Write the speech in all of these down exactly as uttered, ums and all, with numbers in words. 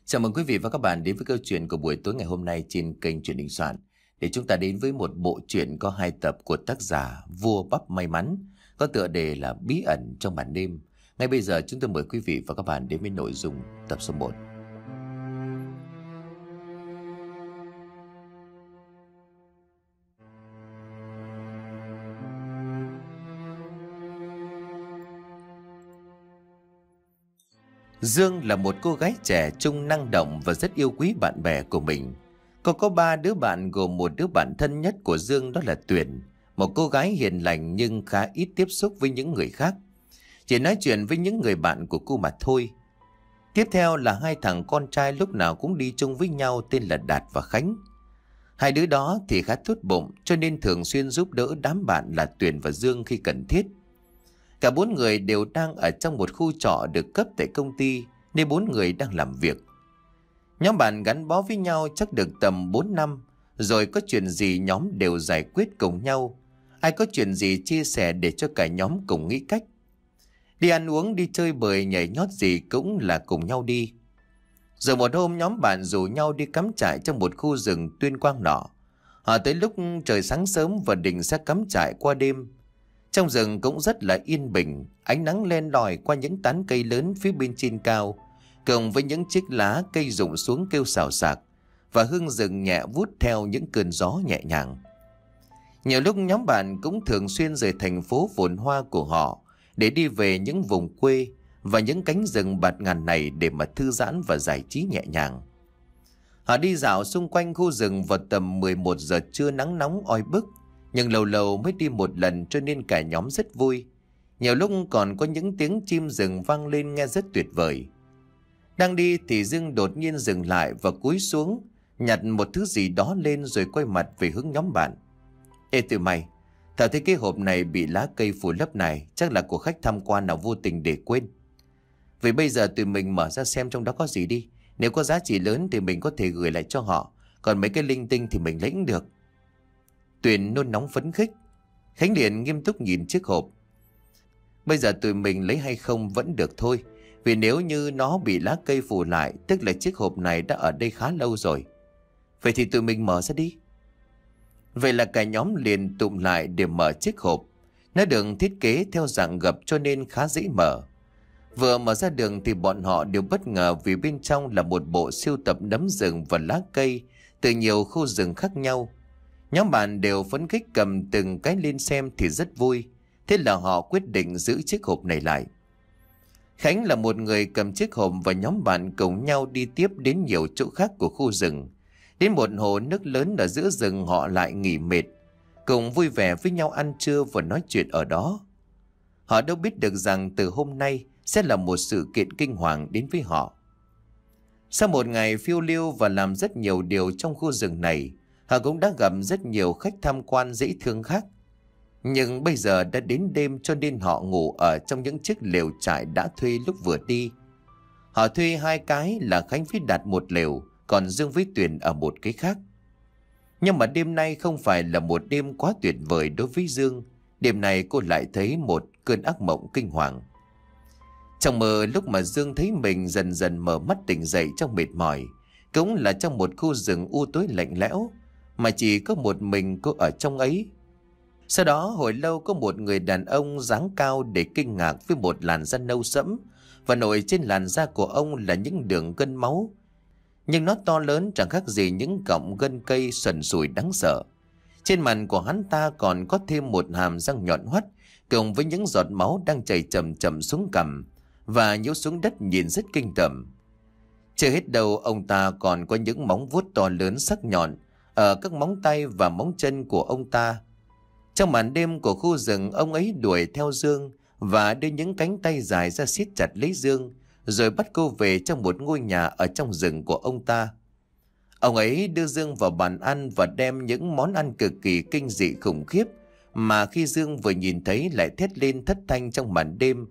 Chào mừng quý vị và các bạn đến với câu chuyện của buổi tối ngày hôm nay trên kênh Truyện Đình Soạn. Để chúng ta đến với một bộ truyện có hai tập của tác giả Vua Bắp May Mắn, có tựa đề là Bí ẩn trong màn đêm. Ngay bây giờ chúng tôi mời quý vị và các bạn đến với nội dung tập số một. Dương là một cô gái trẻ trung năng động và rất yêu quý bạn bè của mình. Cô có ba đứa bạn gồm một đứa bạn thân nhất của Dương đó là Tuyền, một cô gái hiền lành nhưng khá ít tiếp xúc với những người khác. Chỉ nói chuyện với những người bạn của cô mà thôi. Tiếp theo là hai thằng con trai lúc nào cũng đi chung với nhau tên là Đạt và Khánh. Hai đứa đó thì khá tốt bụng cho nên thường xuyên giúp đỡ đám bạn là Tuyền và Dương khi cần thiết. Cả bốn người đều đang ở trong một khu trọ được cấp tại công ty nên bốn người đang làm việc. Nhóm bạn gắn bó với nhau chắc được tầm bốn năm, rồi có chuyện gì nhóm đều giải quyết cùng nhau. Ai có chuyện gì chia sẻ để cho cả nhóm cùng nghĩ cách. Đi ăn uống, đi chơi bời, nhảy nhót gì cũng là cùng nhau đi. Rồi một hôm nhóm bạn rủ nhau đi cắm trại trong một khu rừng Tuyên Quang nọ. Họ tới lúc trời sáng sớm và định sẽ cắm trại qua đêm. Trong rừng cũng rất là yên bình, ánh nắng len lỏi qua những tán cây lớn phía bên trên cao, cùng với những chiếc lá cây rụng xuống kêu xào xạc, và hương rừng nhẹ vút theo những cơn gió nhẹ nhàng. Nhiều lúc nhóm bạn cũng thường xuyên rời thành phố phồn hoa của họ để đi về những vùng quê và những cánh rừng bạt ngàn này để mà thư giãn và giải trí nhẹ nhàng. Họ đi dạo xung quanh khu rừng vào tầm mười một giờ trưa, nắng nóng oi bức, nhưng lâu lâu mới đi một lần cho nên cả nhóm rất vui. Nhiều lúc còn có những tiếng chim rừng vang lên nghe rất tuyệt vời. Đang đi thì Dương đột nhiên dừng lại và cúi xuống, nhặt một thứ gì đó lên rồi quay mặt về hướng nhóm bạn. Ê tụi mày, tao thấy cái hộp này bị lá cây phủ lấp này, chắc là của khách tham quan nào vô tình để quên. Vậy bây giờ tụi mình mở ra xem trong đó có gì đi. Nếu có giá trị lớn thì mình có thể gửi lại cho họ, còn mấy cái linh tinh thì mình lấy cũng được. Tuyền nôn nóng phấn khích. Khánh liền nghiêm túc nhìn chiếc hộp. Bây giờ tụi mình lấy hay không vẫn được thôi, vì nếu như nó bị lá cây phủ lại, tức là chiếc hộp này đã ở đây khá lâu rồi. Vậy thì tụi mình mở ra đi. Vậy là cả nhóm liền tụm lại để mở chiếc hộp. Nó được thiết kế theo dạng gập cho nên khá dễ mở. Vừa mở ra đường thì bọn họ đều bất ngờ vì bên trong là một bộ sưu tập nấm rừng và lá cây từ nhiều khu rừng khác nhau. Nhóm bạn đều phấn khích cầm từng cái lên xem thì rất vui. Thế là họ quyết định giữ chiếc hộp này lại. Khánh là một người cầm chiếc hộp và nhóm bạn cùng nhau đi tiếp đến nhiều chỗ khác của khu rừng. Đến một hồ nước lớn ở giữa rừng họ lại nghỉ mệt, cùng vui vẻ với nhau ăn trưa và nói chuyện ở đó. Họ đâu biết được rằng từ hôm nay sẽ là một sự kiện kinh hoàng đến với họ. Sau một ngày phiêu lưu và làm rất nhiều điều trong khu rừng này, họ cũng đã gặp rất nhiều khách tham quan dễ thương khác. Nhưng bây giờ đã đến đêm cho nên họ ngủ ở trong những chiếc lều trại đã thuê lúc vừa đi. Họ thuê hai cái là Khánh với Đạt một lều, còn Dương với Tuyền ở một cái khác. Nhưng mà đêm nay không phải là một đêm quá tuyệt vời đối với Dương. Đêm này cô lại thấy một cơn ác mộng kinh hoàng. Trong mơ, lúc mà Dương thấy mình dần dần mở mắt tỉnh dậy trong mệt mỏi, cũng là trong một khu rừng u tối lạnh lẽo, mà chỉ có một mình cô ở trong ấy. Sau đó hồi lâu có một người đàn ông dáng cao để kinh ngạc với một làn da nâu sẫm, và nổi trên làn da của ông là những đường gân máu. Nhưng nó to lớn chẳng khác gì những cọng gân cây sần sùi đáng sợ. Trên mặt của hắn ta còn có thêm một hàm răng nhọn hoắt, cùng với những giọt máu đang chảy chậm chậm xuống cằm và nhếu xuống đất nhìn rất kinh tởm. Chưa hết đâu, ông ta còn có những móng vuốt to lớn sắc nhọn ở các móng tay và móng chân của ông ta. Trong màn đêm của khu rừng, ông ấy đuổi theo Dương và đưa những cánh tay dài ra siết chặt lấy Dương, rồi bắt cô về trong một ngôi nhà ở trong rừng của ông ta. Ông ấy đưa Dương vào bàn ăn và đem những món ăn cực kỳ kinh dị khủng khiếp mà khi Dương vừa nhìn thấy lại thét lên thất thanh trong màn đêm.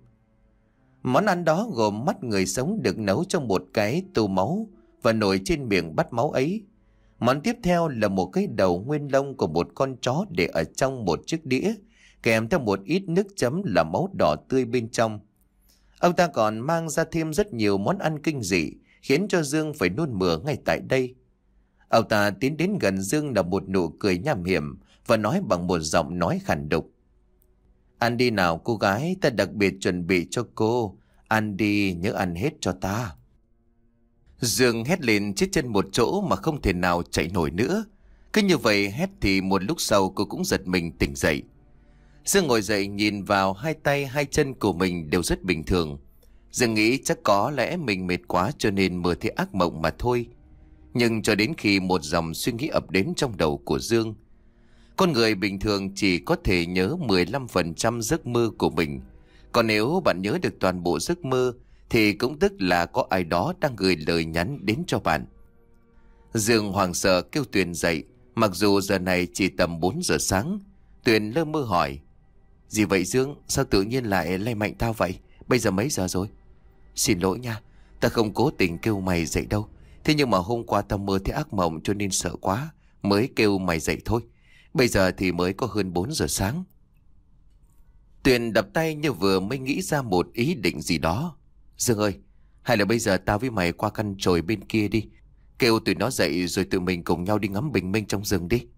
Món ăn đó gồm mắt người sống được nấu trong một cái tô máu và nổi trên miệng bát máu ấy. Món tiếp theo là một cái đầu nguyên lông của một con chó để ở trong một chiếc đĩa, kèm theo một ít nước chấm là máu đỏ tươi bên trong. Ông ta còn mang ra thêm rất nhiều món ăn kinh dị, khiến cho Dương phải nôn mửa ngay tại đây. Ông ta tiến đến gần Dương là một nụ cười nham hiểm và nói bằng một giọng nói khàn đục. Ăn đi nào cô gái, ta đặc biệt chuẩn bị cho cô. Ăn đi, nhớ ăn hết cho ta. Dương hét lên chết chân một chỗ mà không thể nào chạy nổi nữa. Cứ như vậy hét thì một lúc sau cô cũng giật mình tỉnh dậy. Dương ngồi dậy nhìn vào hai tay hai chân của mình đều rất bình thường. Dương nghĩ chắc có lẽ mình mệt quá cho nên mơ thấy ác mộng mà thôi. Nhưng cho đến khi một dòng suy nghĩ ập đến trong đầu của Dương. Con người bình thường chỉ có thể nhớ mười lăm phần trăm giấc mơ của mình. Còn nếu bạn nhớ được toàn bộ giấc mơ thì cũng tức là có ai đó đang gửi lời nhắn đến cho bạn. Dương hoảng sợ kêu Tuyền dậy, mặc dù giờ này chỉ tầm bốn giờ sáng. Tuyền lơ mơ hỏi: Gì vậy Dương, sao tự nhiên lại lay mạnh tao vậy? Bây giờ mấy giờ rồi? Xin lỗi nha, ta không cố tình kêu mày dậy đâu. Thế nhưng mà hôm qua tao mơ thấy ác mộng cho nên sợ quá, mới kêu mày dậy thôi. Bây giờ thì mới có hơn bốn giờ sáng. Tuyền đập tay như vừa mới nghĩ ra một ý định gì đó. Dương ơi, hay là bây giờ tao với mày qua căn chòi bên kia đi. Kêu tụi nó dậy rồi tụi mình cùng nhau đi ngắm bình minh trong rừng đi.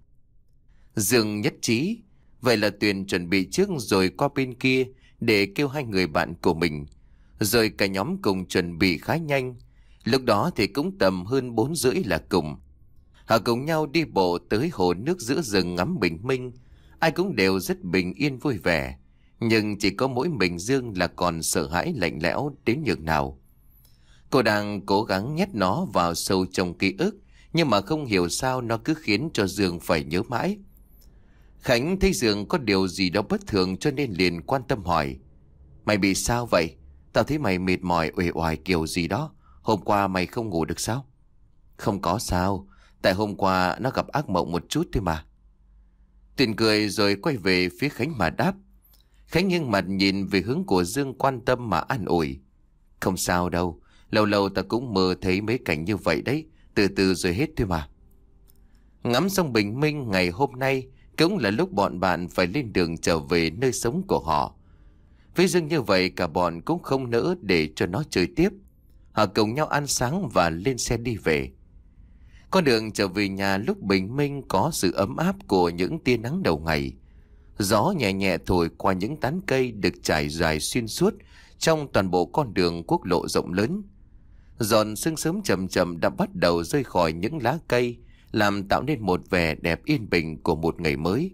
Dương nhất trí. Vậy là Tuyền chuẩn bị trước rồi qua bên kia để kêu hai người bạn của mình. Rồi cả nhóm cùng chuẩn bị khá nhanh. Lúc đó thì cũng tầm hơn bốn rưỡi là cùng. Họ cùng nhau đi bộ tới hồ nước giữa rừng ngắm bình minh. Ai cũng đều rất bình yên vui vẻ. Nhưng chỉ có mỗi mình Dương là còn sợ hãi lạnh lẽo đến nhường nào. Cô đang cố gắng nhét nó vào sâu trong ký ức, nhưng mà không hiểu sao nó cứ khiến cho Dương phải nhớ mãi. Khánh thấy Dương có điều gì đó bất thường cho nên liền quan tâm hỏi: Mày bị sao vậy? Tao thấy mày mệt mỏi uể oải kiểu gì đó. Hôm qua mày không ngủ được sao? Không có sao, tại hôm qua nó gặp ác mộng một chút thôi mà. Tuyền cười rồi quay về phía Khánh mà đáp. Khánh nghiêng mặt nhìn về hướng của Dương quan tâm mà an ủi: Không sao đâu, lâu lâu ta cũng mơ thấy mấy cảnh như vậy đấy, từ từ rồi hết thôi mà. Ngắm xong bình minh ngày hôm nay cũng là lúc bọn bạn phải lên đường trở về nơi sống của họ. Với Dương như vậy cả bọn cũng không nỡ để cho nó chơi tiếp. Họ cùng nhau ăn sáng và lên xe đi về. Con đường trở về nhà lúc bình minh có sự ấm áp của những tia nắng đầu ngày. Gió nhẹ nhẹ thổi qua những tán cây được trải dài xuyên suốt trong toàn bộ con đường quốc lộ rộng lớn. Giòn sương sớm chậm chậm đã bắt đầu rơi khỏi những lá cây, làm tạo nên một vẻ đẹp yên bình của một ngày mới.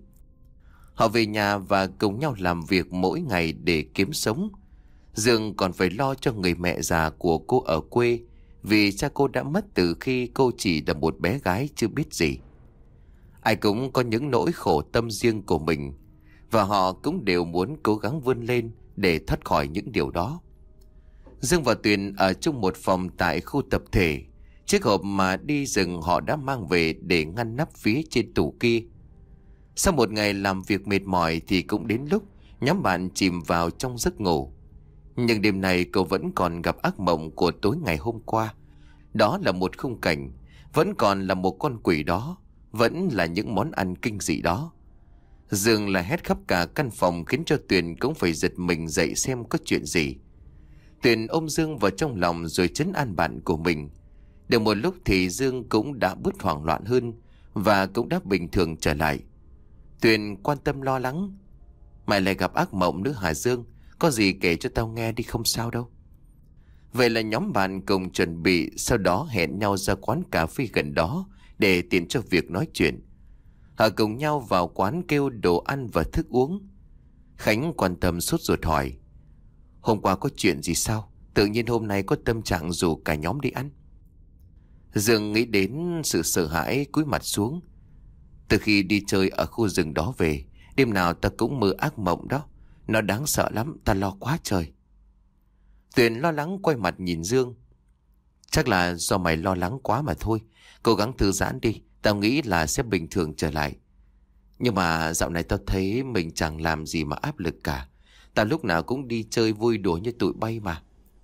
Họ về nhà và cùng nhau làm việc mỗi ngày để kiếm sống. Dương còn phải lo cho người mẹ già của cô ở quê, vì cha cô đã mất từ khi cô chỉ là một bé gái chưa biết gì. Ai cũng có những nỗi khổ tâm riêng của mình, và họ cũng đều muốn cố gắng vươn lên để thoát khỏi những điều đó. Dương và Tuyền ở chung một phòng tại khu tập thể. Chiếc hộp mà đi rừng họ đã mang về để ngăn nắp phía trên tủ kia. Sau một ngày làm việc mệt mỏi thì cũng đến lúc nhóm bạn chìm vào trong giấc ngủ. Nhưng đêm nay cậu vẫn còn gặp ác mộng của tối ngày hôm qua. Đó là một khung cảnh, vẫn còn là một con quỷ đó, vẫn là những món ăn kinh dị đó. Dương là hét khắp cả căn phòng khiến cho Tuyền cũng phải giật mình dậy xem có chuyện gì. Tuyền ôm Dương vào trong lòng rồi trấn an bạn của mình. Được một lúc thì Dương cũng đã bớt hoảng loạn hơn và cũng đã bình thường trở lại. Tuyền quan tâm lo lắng: Mày lại gặp ác mộng nữa hả Dương? Có gì kể cho tao nghe đi, không sao đâu. Vậy là nhóm bạn cùng chuẩn bị, sau đó hẹn nhau ra quán cà phê gần đó để tiện cho việc nói chuyện. Họ cùng nhau vào quán kêu đồ ăn và thức uống. Khánh quan tâm sốt ruột hỏi: Hôm qua có chuyện gì sao? Tự nhiên hôm nay có tâm trạng rủ cả nhóm đi ăn. Dương nghĩ đến sự sợ hãi cúi mặt xuống. Từ khi đi chơi ở khu rừng đó về, đêm nào ta cũng mơ ác mộng đó. Nó đáng sợ lắm, ta lo quá trời. Tuyền lo lắng quay mặt nhìn Dương: Chắc là do mày lo lắng quá mà thôi. Cố gắng thư giãn đi, tao nghĩ là sẽ bình thường trở lại. Nhưng mà dạo này tao thấy mình chẳng làm gì mà áp lực cả. Tao lúc nào cũng đi chơi vui đùa như tụi bay mà.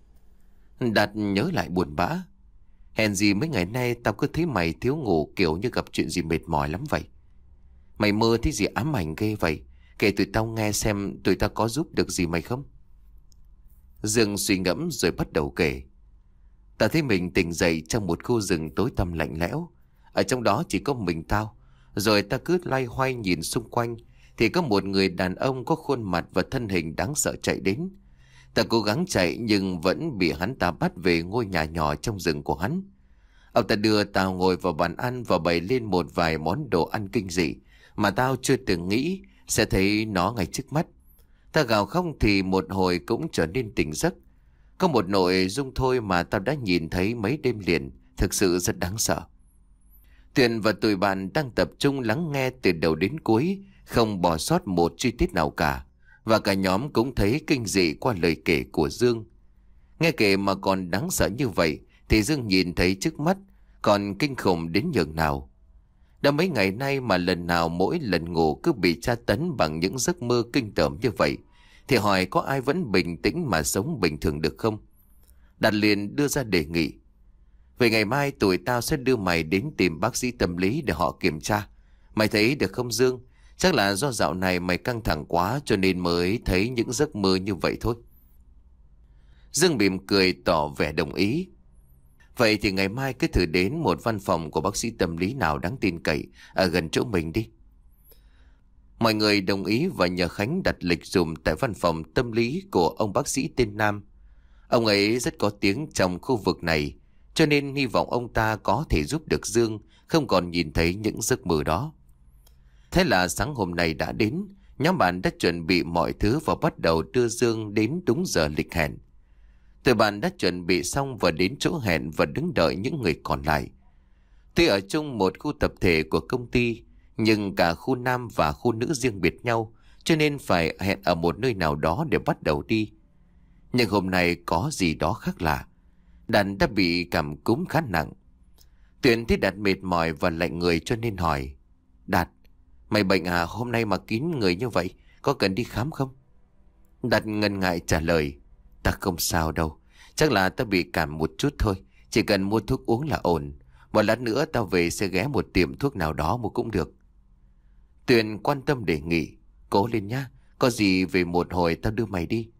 Đạt nhớ lại buồn bã: Hèn gì mấy ngày nay tao cứ thấy mày thiếu ngủ, kiểu như gặp chuyện gì mệt mỏi lắm vậy. Mày mơ thấy gì ám ảnh ghê vậy? Kể tụi tao nghe xem tụi tao có giúp được gì mày không? Dương suy ngẫm rồi bắt đầu kể. Tao thấy mình tỉnh dậy trong một khu rừng tối tăm lạnh lẽo. Ở trong đó chỉ có mình tao. Rồi ta cứ loay hoay nhìn xung quanh, thì có một người đàn ông có khuôn mặt và thân hình đáng sợ chạy đến. Ta cố gắng chạy nhưng vẫn bị hắn ta bắt về ngôi nhà nhỏ trong rừng của hắn. Ông ta đưa tao ngồi vào bàn ăn và bày lên một vài món đồ ăn kinh dị mà tao chưa từng nghĩ sẽ thấy nó ngay trước mắt. Ta gào khóc thì một hồi cũng trở nên tỉnh giấc. Có một nội dung thôi mà tao đã nhìn thấy mấy đêm liền, thực sự rất đáng sợ. Tuyền và tụi bạn đang tập trung lắng nghe từ đầu đến cuối, không bỏ sót một chi tiết nào cả. Và cả nhóm cũng thấy kinh dị qua lời kể của Dương. Nghe kể mà còn đáng sợ như vậy thì Dương nhìn thấy trước mắt còn kinh khủng đến nhường nào. Đã mấy ngày nay mà lần nào mỗi lần ngủ cứ bị tra tấn bằng những giấc mơ kinh tởm như vậy, thì hỏi có ai vẫn bình tĩnh mà sống bình thường được không? Đạt liền đưa ra đề nghị. Về ngày mai tụi tao sẽ đưa mày đến tìm bác sĩ tâm lý để họ kiểm tra. Mày thấy được không Dương? Chắc là do dạo này mày căng thẳng quá cho nên mới thấy những giấc mơ như vậy thôi. Dương mỉm cười tỏ vẻ đồng ý. Vậy thì ngày mai cứ thử đến một văn phòng của bác sĩ tâm lý nào đáng tin cậy ở gần chỗ mình đi. Mọi người đồng ý và nhờ Khánh đặt lịch dùm tại văn phòng tâm lý của ông bác sĩ tên Nam. Ông ấy rất có tiếng trong khu vực này, cho nên hy vọng ông ta có thể giúp được Dương không còn nhìn thấy những giấc mơ đó. Thế là sáng hôm nay đã đến, nhóm bạn đã chuẩn bị mọi thứ và bắt đầu đưa Dương đến đúng giờ lịch hẹn. Tụi bạn đã chuẩn bị xong và đến chỗ hẹn và đứng đợi những người còn lại. Tuy ở chung một khu tập thể của công ty, nhưng cả khu nam và khu nữ riêng biệt nhau, cho nên phải hẹn ở một nơi nào đó để bắt đầu đi. Nhưng hôm nay có gì đó khác lạ. Đạt đã bị cảm cúm khá nặng. Tuyền thấy Đạt mệt mỏi và lạnh người cho nên hỏi. Đạt, mày bệnh à, hôm nay mà kín người như vậy, có cần đi khám không? Đạt ngần ngại trả lời. Ta không sao đâu, chắc là ta bị cảm một chút thôi, chỉ cần mua thuốc uống là ổn. Một lát nữa tao về sẽ ghé một tiệm thuốc nào đó mua cũng được. Tuyền quan tâm đề nghị. Cố lên nhá, có gì về một hồi tao đưa mày đi.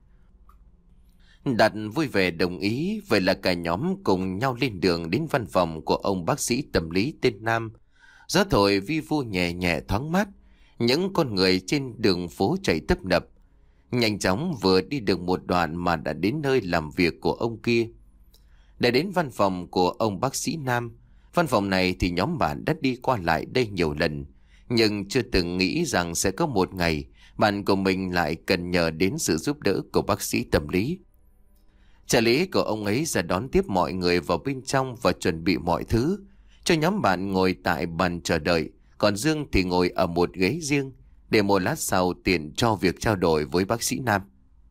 Đạt vui vẻ đồng ý. Vậy là cả nhóm cùng nhau lên đường đến văn phòng của ông bác sĩ tâm lý tên Nam. Gió thổi vi vu nhẹ nhẹ thoáng mát. Những con người trên đường phố chạy tấp nập. Nhanh chóng vừa đi được một đoạn mà đã đến nơi làm việc của ông kia. Để đến văn phòng của ông bác sĩ Nam. Văn phòng này thì nhóm bạn đã đi qua lại đây nhiều lần, nhưng chưa từng nghĩ rằng sẽ có một ngày bạn của mình lại cần nhờ đến sự giúp đỡ của bác sĩ tâm lý. Trợ lý của ông ấy ra đón tiếp mọi người vào bên trong và chuẩn bị mọi thứ cho nhóm bạn ngồi tại bàn chờ đợi, còn Dương thì ngồi ở một ghế riêng để một lát sau tiện cho việc trao đổi với bác sĩ Nam.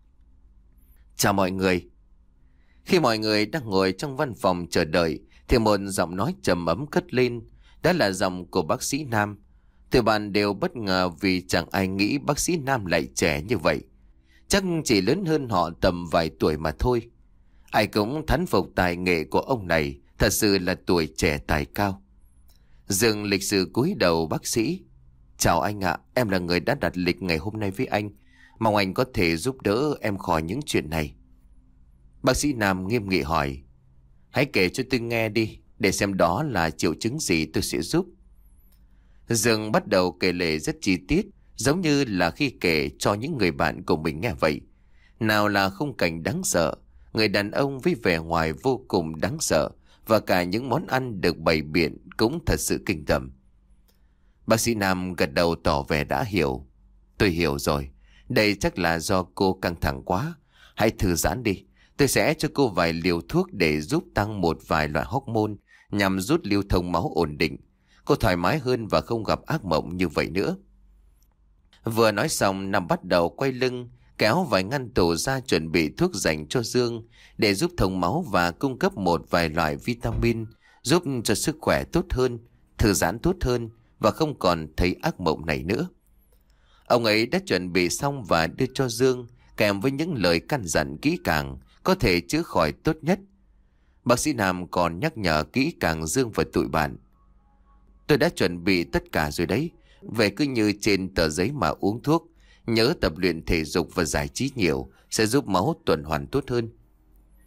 Chào mọi người. Khi mọi người đang ngồi trong văn phòng chờ đợi thì một giọng nói trầm ấm cất lên. Đó là giọng của bác sĩ Nam. Tụi bạn đều bất ngờ vì chẳng ai nghĩ bác sĩ Nam lại trẻ như vậy. Chắc chỉ lớn hơn họ tầm vài tuổi mà thôi. Ai cũng thán phục tài nghệ của ông này, thật sự là tuổi trẻ tài cao. Dương lịch sự cúi đầu bác sĩ. Chào anh ạ, em là người đã đặt lịch ngày hôm nay với anh. Mong anh có thể giúp đỡ em khỏi những chuyện này. Bác sĩ Nam nghiêm nghị hỏi. Hãy kể cho tôi nghe đi, để xem đó là triệu chứng gì tôi sẽ giúp. Dương bắt đầu kể lể rất chi tiết, giống như là khi kể cho những người bạn của mình nghe vậy. Nào là khung cảnh đáng sợ, người đàn ông với vẻ ngoài vô cùng đáng sợ, và cả những món ăn được bày biện cũng thật sự kinh tởm. Bác sĩ Nam gật đầu tỏ vẻ đã hiểu. Tôi hiểu rồi, đây chắc là do cô căng thẳng quá. Hãy thư giãn đi, tôi sẽ cho cô vài liều thuốc để giúp tăng một vài loại hormone nhằm rút lưu thông máu ổn định. Cô thoải mái hơn và không gặp ác mộng như vậy nữa. Vừa nói xong, Nam bắt đầu quay lưng, kéo vài ngăn tủ ra chuẩn bị thuốc dành cho Dương để giúp thông máu và cung cấp một vài loại vitamin giúp cho sức khỏe tốt hơn, thư giãn tốt hơn và không còn thấy ác mộng này nữa. Ông ấy đã chuẩn bị xong và đưa cho Dương kèm với những lời căn dặn kỹ càng có thể chữa khỏi tốt nhất. Bác sĩ Nam còn nhắc nhở kỹ càng Dương và tụi bạn. Tôi đã chuẩn bị tất cả rồi đấy. Về cứ như trên tờ giấy mà uống thuốc. Nhớ tập luyện thể dục và giải trí nhiều sẽ giúp máu tuần hoàn tốt hơn.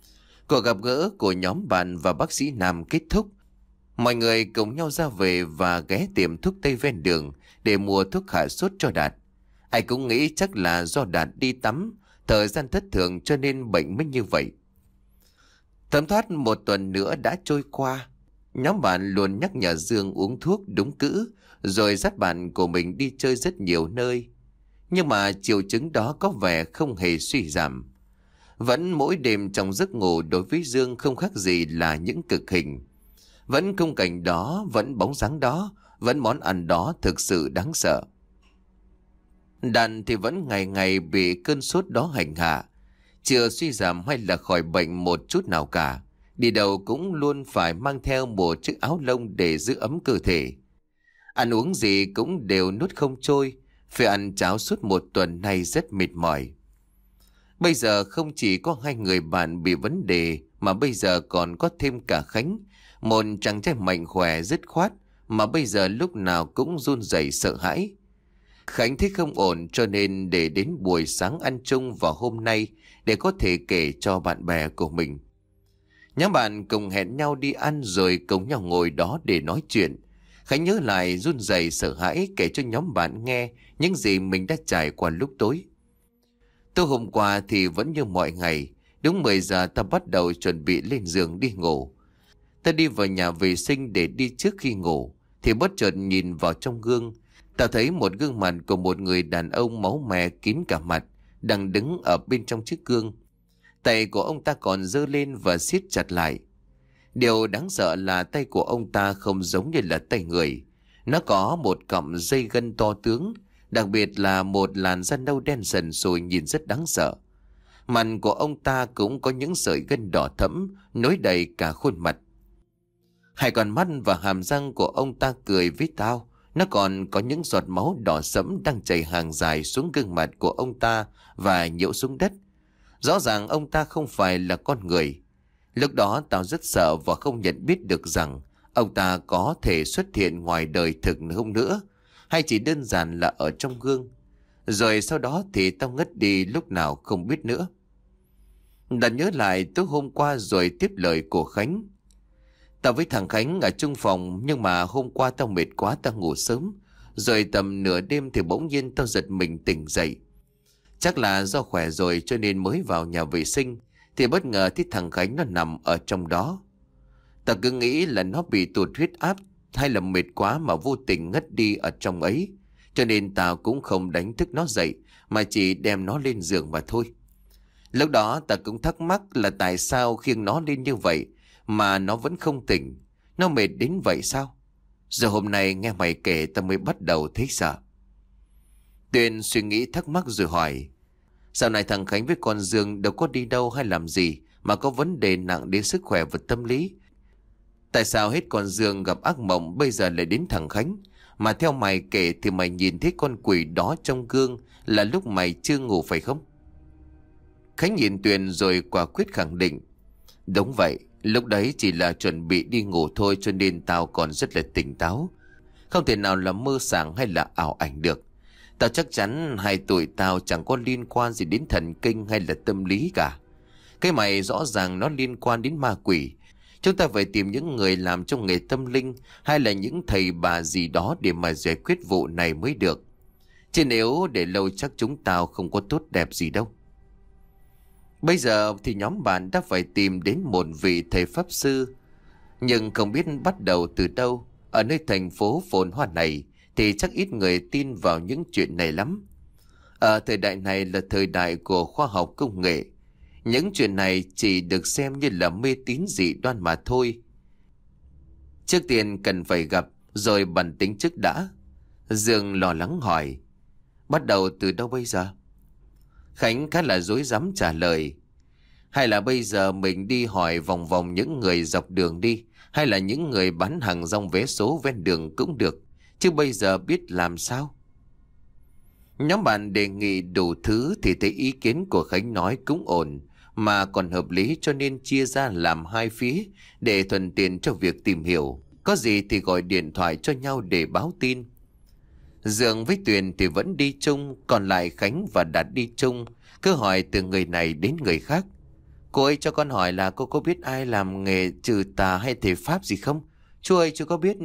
Cuộc gặp gỡ của nhóm bạn và bác sĩ Nam kết thúc. Mọi người cùng nhau ra về và ghé tiệm thuốc tây ven đường để mua thuốc hạ sốt cho Đạt. Ai cũng nghĩ chắc là do Đạt đi tắm, thời gian thất thường cho nên bệnh mới như vậy. Thấm thoát một tuần nữa đã trôi qua. Nhóm bạn luôn nhắc nhở Dương uống thuốc đúng cữ, rồi dắt bạn của mình đi chơi rất nhiều nơi. Nhưng mà triệu chứng đó có vẻ không hề suy giảm. Vẫn mỗi đêm trong giấc ngủ đối với Dương không khác gì là những cực hình. Vẫn khung cảnh đó, vẫn bóng dáng đó, vẫn món ăn đó thực sự đáng sợ. Đàn thì vẫn ngày ngày bị cơn sốt đó hành hạ, chưa suy giảm hay là khỏi bệnh một chút nào cả. Đi đâu cũng luôn phải mang theo một chiếc áo lông để giữ ấm cơ thể. Ăn uống gì cũng đều nuốt không trôi, phải ăn cháo suốt một tuần nay rất mệt mỏi. Bây giờ không chỉ có hai người bạn bị vấn đề, mà bây giờ còn có thêm cả Khánh, một chàng trai mạnh khỏe dứt khoát mà bây giờ lúc nào cũng run rẩy sợ hãi. Khánh thấy không ổn cho nên để đến buổi sáng ăn chung vào hôm nay để có thể kể cho bạn bè của mình. Nhóm bạn cùng hẹn nhau đi ăn rồi cùng nhau ngồi đó để nói chuyện. Khánh nhớ lại run rẩy sợ hãi kể cho nhóm bạn nghe những gì mình đã trải qua lúc tối. Tối hôm qua thì vẫn như mọi ngày, đúng mười giờ ta bắt đầu chuẩn bị lên giường đi ngủ. Ta đi vào nhà vệ sinh để đi trước khi ngủ, thì bất chợt nhìn vào trong gương. Ta thấy một gương mặt của một người đàn ông máu me kín cả mặt, đang đứng ở bên trong chiếc gương. Tay của ông ta còn giơ lên và siết chặt lại. Điều đáng sợ là tay của ông ta không giống như là tay người. Nó có một cọng dây gân to tướng, đặc biệt là một làn da nâu đen sần sùi nhìn rất đáng sợ. Mặt của ông ta cũng có những sợi gân đỏ thẫm nối đầy cả khuôn mặt. Hai con mắt và hàm răng của ông ta cười với tao. Nó còn có những giọt máu đỏ sẫm đang chảy hàng dài xuống gương mặt của ông ta và nhiễu xuống đất. Rõ ràng ông ta không phải là con người. Lúc đó tao rất sợ và không nhận biết được rằng ông ta có thể xuất hiện ngoài đời thực không nữa, hay chỉ đơn giản là ở trong gương. Rồi sau đó thì tao ngất đi lúc nào không biết nữa. Đã nhớ lại tối hôm qua rồi tiếp lời của Khánh. Tao với thằng Khánh ở chung phòng, nhưng mà hôm qua tao mệt quá tao ngủ sớm. Rồi tầm nửa đêm thì bỗng nhiên tao giật mình tỉnh dậy. Chắc là do khỏe rồi cho nên mới vào nhà vệ sinh thì bất ngờ thấy thằng Khánh nó nằm ở trong đó. Tao cứ nghĩ là nó bị tụt huyết áp hay là mệt quá mà vô tình ngất đi ở trong ấy. Cho nên tao cũng không đánh thức nó dậy mà chỉ đem nó lên giường mà thôi. Lúc đó tao cũng thắc mắc là tại sao khiêng nó lên như vậy mà nó vẫn không tỉnh. Nó mệt đến vậy sao? Giờ hôm nay nghe mày kể tao mới bắt đầu thấy sợ. Tuyền suy nghĩ thắc mắc rồi hỏi. Dạo này thằng Khánh với con Dương đâu có đi đâu hay làm gì mà có vấn đề nặng đến sức khỏe và tâm lý. Tại sao hết con Dương gặp ác mộng bây giờ lại đến thằng Khánh? Mà theo mày kể thì mày nhìn thấy con quỷ đó trong gương là lúc mày chưa ngủ phải không? Khánh nhìn Tuyền rồi quả quyết khẳng định. Đúng vậy, lúc đấy chỉ là chuẩn bị đi ngủ thôi cho nên tao còn rất là tỉnh táo. Không thể nào là mơ sảng hay là ảo ảnh được. Tao chắc chắn hai tuổi tao chẳng có liên quan gì đến thần kinh hay là tâm lý cả. Cái mày rõ ràng nó liên quan đến ma quỷ. Chúng ta phải tìm những người làm trong nghề tâm linh hay là những thầy bà gì đó để mà giải quyết vụ này mới được. Chứ nếu để lâu chắc chúng tao không có tốt đẹp gì đâu. Bây giờ thì nhóm bạn đã phải tìm đến một vị thầy pháp sư. Nhưng không biết bắt đầu từ đâu. Ở nơi thành phố phồn hoa này thì chắc ít người tin vào những chuyện này lắm. Ở thời đại này là thời đại của khoa học công nghệ. Những chuyện này chỉ được xem như là mê tín dị đoan mà thôi. Trước tiên cần phải gặp rồi bàn tính trước đã. Dương lo lắng hỏi. Bắt đầu từ đâu bây giờ? Khánh khá là rối rắm trả lời. Hay là bây giờ mình đi hỏi vòng vòng những người dọc đường đi, hay là những người bán hàng rong vé số ven đường cũng được. Chứ bây giờ biết làm sao? Nhóm bạn đề nghị đủ thứ thì thấy ý kiến của Khánh nói cũng ổn, mà còn hợp lý cho nên chia ra làm hai phía để thuận tiện cho việc tìm hiểu. Có gì thì gọi điện thoại cho nhau để báo tin. Dương với Tuyền thì vẫn đi chung, còn lại Khánh và Đạt đi chung, cứ hỏi từ người này đến người khác. Cô ơi, cho con hỏi là cô có biết ai làm nghề trừ tà hay thầy pháp gì không? Chú ơi, chú có biết...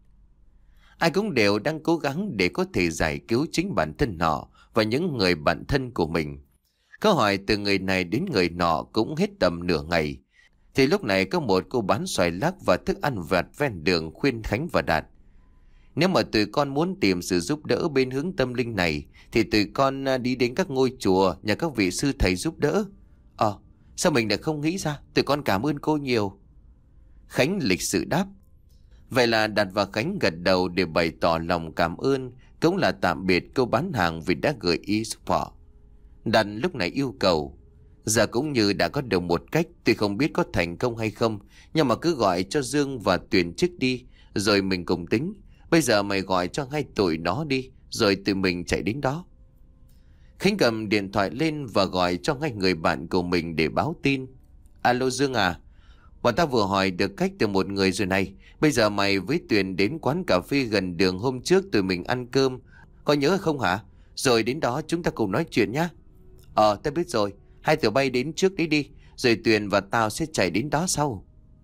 Ai cũng đều đang cố gắng để có thể giải cứu chính bản thân họ và những người bạn thân của mình. Câu hỏi từ người này đến người nọ cũng hết tầm nửa ngày. Thì lúc này có một cô bán xoài lắc và thức ăn vặt ven đường khuyên Khánh và Đạt. Nếu mà tụi con muốn tìm sự giúp đỡ bên hướng tâm linh này thì tụi con đi đến các ngôi chùa nhờ các vị sư thầy giúp đỡ. Ờ, sao mình lại không nghĩ ra? Tụi con cảm ơn cô nhiều. Khánh lịch sự đáp. Vậy là Đạt và Khánh gật đầu để bày tỏ lòng cảm ơn, cũng là tạm biệt cô bán hàng vì đã gợi ý giúp họ. Đạt lúc này yêu cầu, giờ cũng như đã có được một cách, tuy không biết có thành công hay không, nhưng mà cứ gọi cho Dương và Tuyền trước đi, rồi mình cùng tính. Bây giờ mày gọi cho hai tụi nó đi, rồi tụi mình chạy đến đó. Khánh cầm điện thoại lên và gọi cho ngay người bạn của mình để báo tin. Alo Dương à, bọn ta vừa hỏi được cách từ một người rồi này. Bây giờ mày với Tuyền đến quán cà phê gần đường hôm trước tụi mình ăn cơm, có nhớ không hả? Rồi đến đó chúng ta cùng nói chuyện nhá. Ờ, ta biết rồi. Hai tụi bay đến trước đấy đi, rồi Tuyền và tao sẽ chạy đến đó sau.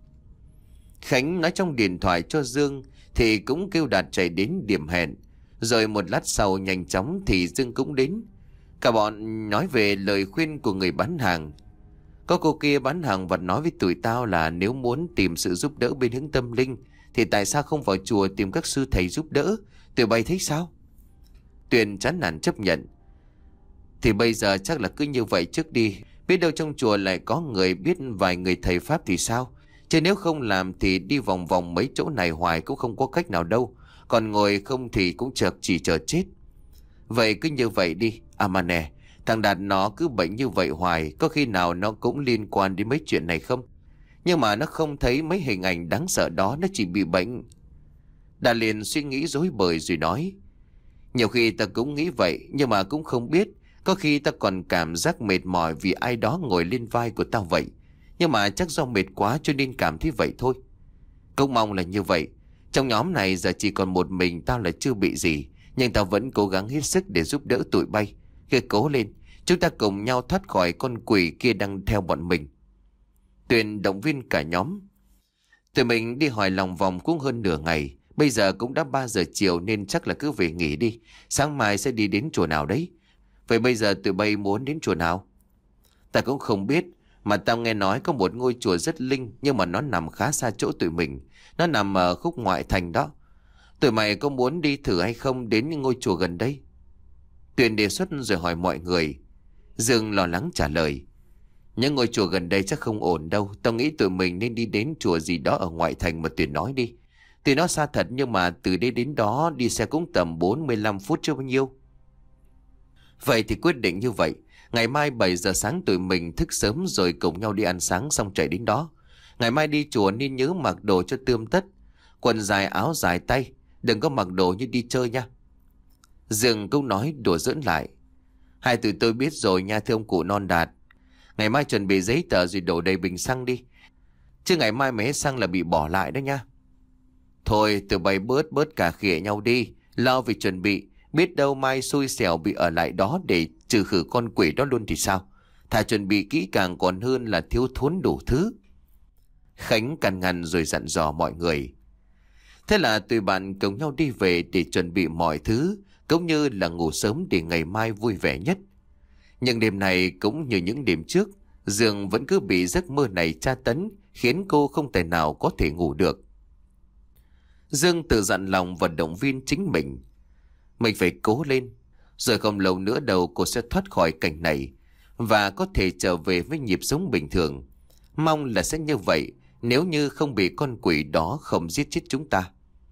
Khánh nói trong điện thoại cho Dương thì cũng kêu Đạt chạy đến điểm hẹn. Rồi một lát sau nhanh chóng thì Dương cũng đến. Cả bọn nói về lời khuyên của người bán hàng. Có cô kia bán hàng vật nói với tụi tao là nếu muốn tìm sự giúp đỡ bên hướng tâm linh thì tại sao không vào chùa tìm các sư thầy giúp đỡ? Tụi bay thấy sao? Tuyền chán nản chấp nhận. Thì bây giờ chắc là cứ như vậy trước đi. Biết đâu trong chùa lại có người biết vài người thầy pháp thì sao? Chứ nếu không làm thì đi vòng vòng mấy chỗ này hoài cũng không có cách nào đâu. Còn ngồi không thì cũng chợt chỉ chờ chết. Vậy cứ như vậy đi. À mà nè, thằng Đạt nó cứ bệnh như vậy hoài, có khi nào nó cũng liên quan đến mấy chuyện này không? Nhưng mà nó không thấy mấy hình ảnh đáng sợ đó, nó chỉ bị bệnh. Đạt liền suy nghĩ rối bời rồi nói. Nhiều khi ta cũng nghĩ vậy, nhưng mà cũng không biết. Có khi ta còn cảm giác mệt mỏi vì ai đó ngồi lên vai của tao vậy. Nhưng mà chắc do mệt quá cho nên cảm thấy vậy thôi. Cũng mong là như vậy. Trong nhóm này giờ chỉ còn một mình tao là chưa bị gì, nhưng tao vẫn cố gắng hết sức để giúp đỡ tụi bay. Cứ cố lên, chúng ta cùng nhau thoát khỏi con quỷ kia đang theo bọn mình. Tuyền động viên cả nhóm. Tụi mình đi hỏi lòng vòng cũng hơn nửa ngày. Bây giờ cũng đã ba giờ chiều nên chắc là cứ về nghỉ đi. Sáng mai sẽ đi đến chùa nào đấy. Vậy bây giờ tụi bay muốn đến chùa nào? Ta cũng không biết. Mà tao nghe nói có một ngôi chùa rất linh, nhưng mà nó nằm khá xa chỗ tụi mình. Nó nằm ở khúc ngoại thành đó. Tụi mày có muốn đi thử hay không đến những ngôi chùa gần đây? Tuyền đề xuất rồi hỏi mọi người. Dương lo lắng trả lời. Những ngôi chùa gần đây chắc không ổn đâu. Tao nghĩ tụi mình nên đi đến chùa gì đó ở ngoại thành mà Tuyền nói đi. Tuy nó xa thật nhưng mà từ đây đến đó đi xe cũng tầm bốn mươi lăm phút chứ bao nhiêu. Vậy thì quyết định như vậy. Ngày mai bảy giờ sáng tụi mình thức sớm rồi cùng nhau đi ăn sáng xong chạy đến đó. Ngày mai đi chùa nên nhớ mặc đồ cho tươm tất. Quần dài áo dài tay. Đừng có mặc đồ như đi chơi nha. Dương cũng nói đùa giỡn lại. Hai tụi tôi biết rồi nha thưa ông cụ non Đạt. Ngày mai chuẩn bị giấy tờ rồi đổ đầy bình xăng đi. Chứ ngày mai mà hết xăng là bị bỏ lại đó nha. Thôi tụi bay bớt bớt cả khịa nhau đi. Lo việc chuẩn bị. Biết đâu mai xui xẻo bị ở lại đó để trừ khử con quỷ đó luôn thì sao? Thà chuẩn bị kỹ càng còn hơn là thiếu thốn đủ thứ. Khánh cằn nhằn rồi dặn dò mọi người. Thế là tụi bạn cùng nhau đi về để chuẩn bị mọi thứ, cũng như là ngủ sớm để ngày mai vui vẻ nhất. Nhưng đêm này cũng như những đêm trước, Dương vẫn cứ bị giấc mơ này tra tấn, khiến cô không thể nào có thể ngủ được. Dương tự dặn lòng và động viên chính mình. Mình phải cố lên, rồi không lâu nữa đâu cô sẽ thoát khỏi cảnh này và có thể trở về với nhịp sống bình thường. Mong là sẽ như vậy nếu như không bị con quỷ đó không giết chết chúng ta.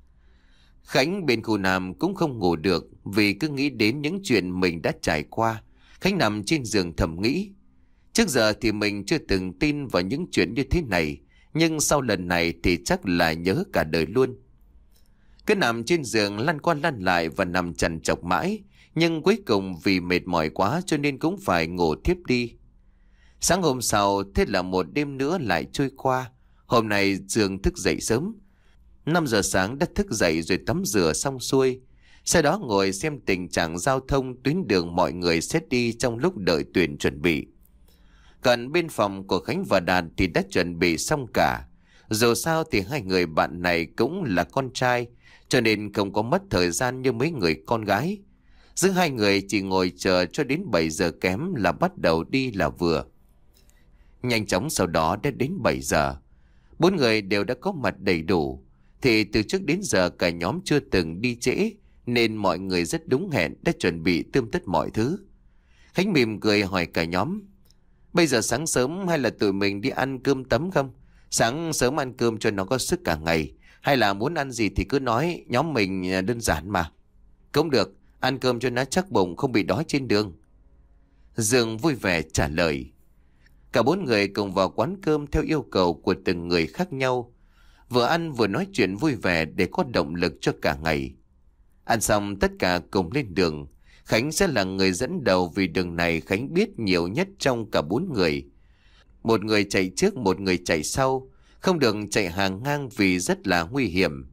Khánh bên khu Nam cũng không ngủ được vì cứ nghĩ đến những chuyện mình đã trải qua. Khánh nằm trên giường thầm nghĩ. Trước giờ thì mình chưa từng tin vào những chuyện như thế này, nhưng sau lần này thì chắc là nhớ cả đời luôn. Cứ nằm trên giường lăn qua lăn lại và nằm trằn trọc mãi, nhưng cuối cùng vì mệt mỏi quá cho nên cũng phải ngủ thiếp đi. Sáng hôm sau, thế là một đêm nữa lại trôi qua. Hôm nay Dương thức dậy sớm. năm giờ sáng đã thức dậy rồi tắm rửa xong xuôi. Sau đó ngồi xem tình trạng giao thông tuyến đường mọi người xét đi trong lúc đợi Tuyền chuẩn bị. Còn bên phòng của Khánh và Đạt thì đã chuẩn bị xong cả. Dù sao thì hai người bạn này cũng là con trai, cho nên không có mất thời gian như mấy người con gái. Giữa hai người chỉ ngồi chờ cho đến bảy giờ kém là bắt đầu đi là vừa. Nhanh chóng sau đó đã đến bảy giờ. Bốn người đều đã có mặt đầy đủ. Thì từ trước đến giờ cả nhóm chưa từng đi trễ, nên mọi người rất đúng hẹn đã chuẩn bị tươm tất mọi thứ. Khánh mỉm cười hỏi cả nhóm: bây giờ sáng sớm hay là tụi mình đi ăn cơm tấm không? Sáng sớm ăn cơm cho nó có sức cả ngày. Hay là muốn ăn gì thì cứ nói, nhóm mình đơn giản mà. Cũng được, ăn cơm cho nó chắc bụng, không bị đói trên đường. Dương vui vẻ trả lời. Cả bốn người cùng vào quán cơm theo yêu cầu của từng người khác nhau. Vừa ăn vừa nói chuyện vui vẻ để có động lực cho cả ngày. Ăn xong tất cả cùng lên đường. Khánh sẽ là người dẫn đầu vì đường này Khánh biết nhiều nhất trong cả bốn người. Một người chạy trước, một người chạy sau. Không được chạy hàng ngang vì rất là nguy hiểm.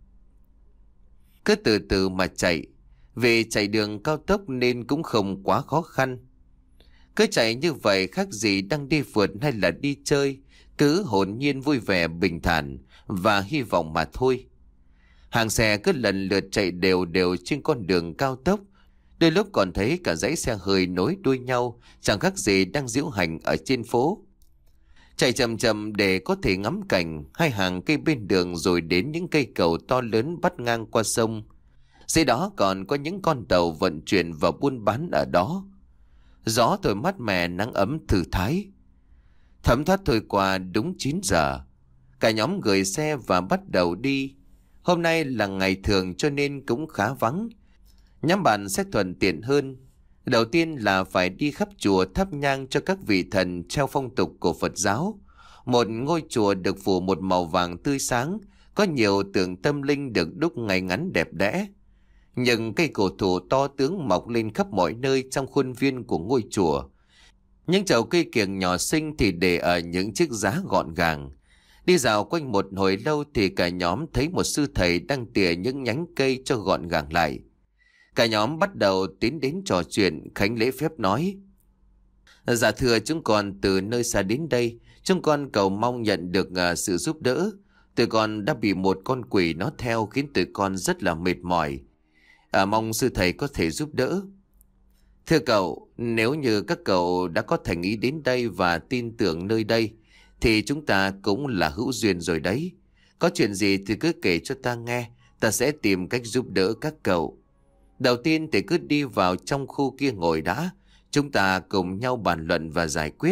Cứ từ từ mà chạy. Vì chạy đường cao tốc nên cũng không quá khó khăn. Cứ chạy như vậy khác gì đang đi phượt hay là đi chơi. Cứ hồn nhiên vui vẻ bình thản và hy vọng mà thôi. Hàng xe cứ lần lượt chạy đều đều trên con đường cao tốc. Đôi lúc còn thấy cả dãy xe hơi nối đuôi nhau, chẳng khác gì đang diễu hành ở trên phố. Chạy chậm chậm để có thể ngắm cảnh hai hàng cây bên đường, rồi đến những cây cầu to lớn bắt ngang qua sông. Dưới đó còn có những con tàu vận chuyển và buôn bán ở đó. Gió thổi mát mẻ, nắng ấm thư thái. Thấm thoát thôi qua đúng chín giờ. Cả nhóm gửi xe và bắt đầu đi. Hôm nay là ngày thường cho nên cũng khá vắng. Nhóm bạn sẽ thuận tiện hơn. Đầu tiên là phải đi khắp chùa thắp nhang cho các vị thần theo phong tục của Phật giáo. Một ngôi chùa được phủ một màu vàng tươi sáng, có nhiều tượng tâm linh được đúc ngay ngắn đẹp đẽ. Những cây cổ thụ to tướng mọc lên khắp mọi nơi trong khuôn viên của ngôi chùa. Những chậu cây kiểng nhỏ xinh thì để ở những chiếc giá gọn gàng. Đi dạo quanh một hồi lâu thì cả nhóm thấy một sư thầy đang tỉa những nhánh cây cho gọn gàng lại. Cả nhóm bắt đầu tiến đến trò chuyện. Khánh lễ phép nói: dạ thưa, chúng con từ nơi xa đến đây. Chúng con cầu mong nhận được uh, sự giúp đỡ. Tụi con đã bị một con quỷ nó theo khiến tụi con rất là mệt mỏi. À, mong sư thầy có thể giúp đỡ. Thưa cậu, nếu như các cậu đã có thành ý đến đây và tin tưởng nơi đây, thì chúng ta cũng là hữu duyên rồi đấy. Có chuyện gì thì cứ kể cho ta nghe, ta sẽ tìm cách giúp đỡ các cậu. Đầu tiên thì cứ đi vào trong khu kia ngồi đã, chúng ta cùng nhau bàn luận và giải quyết.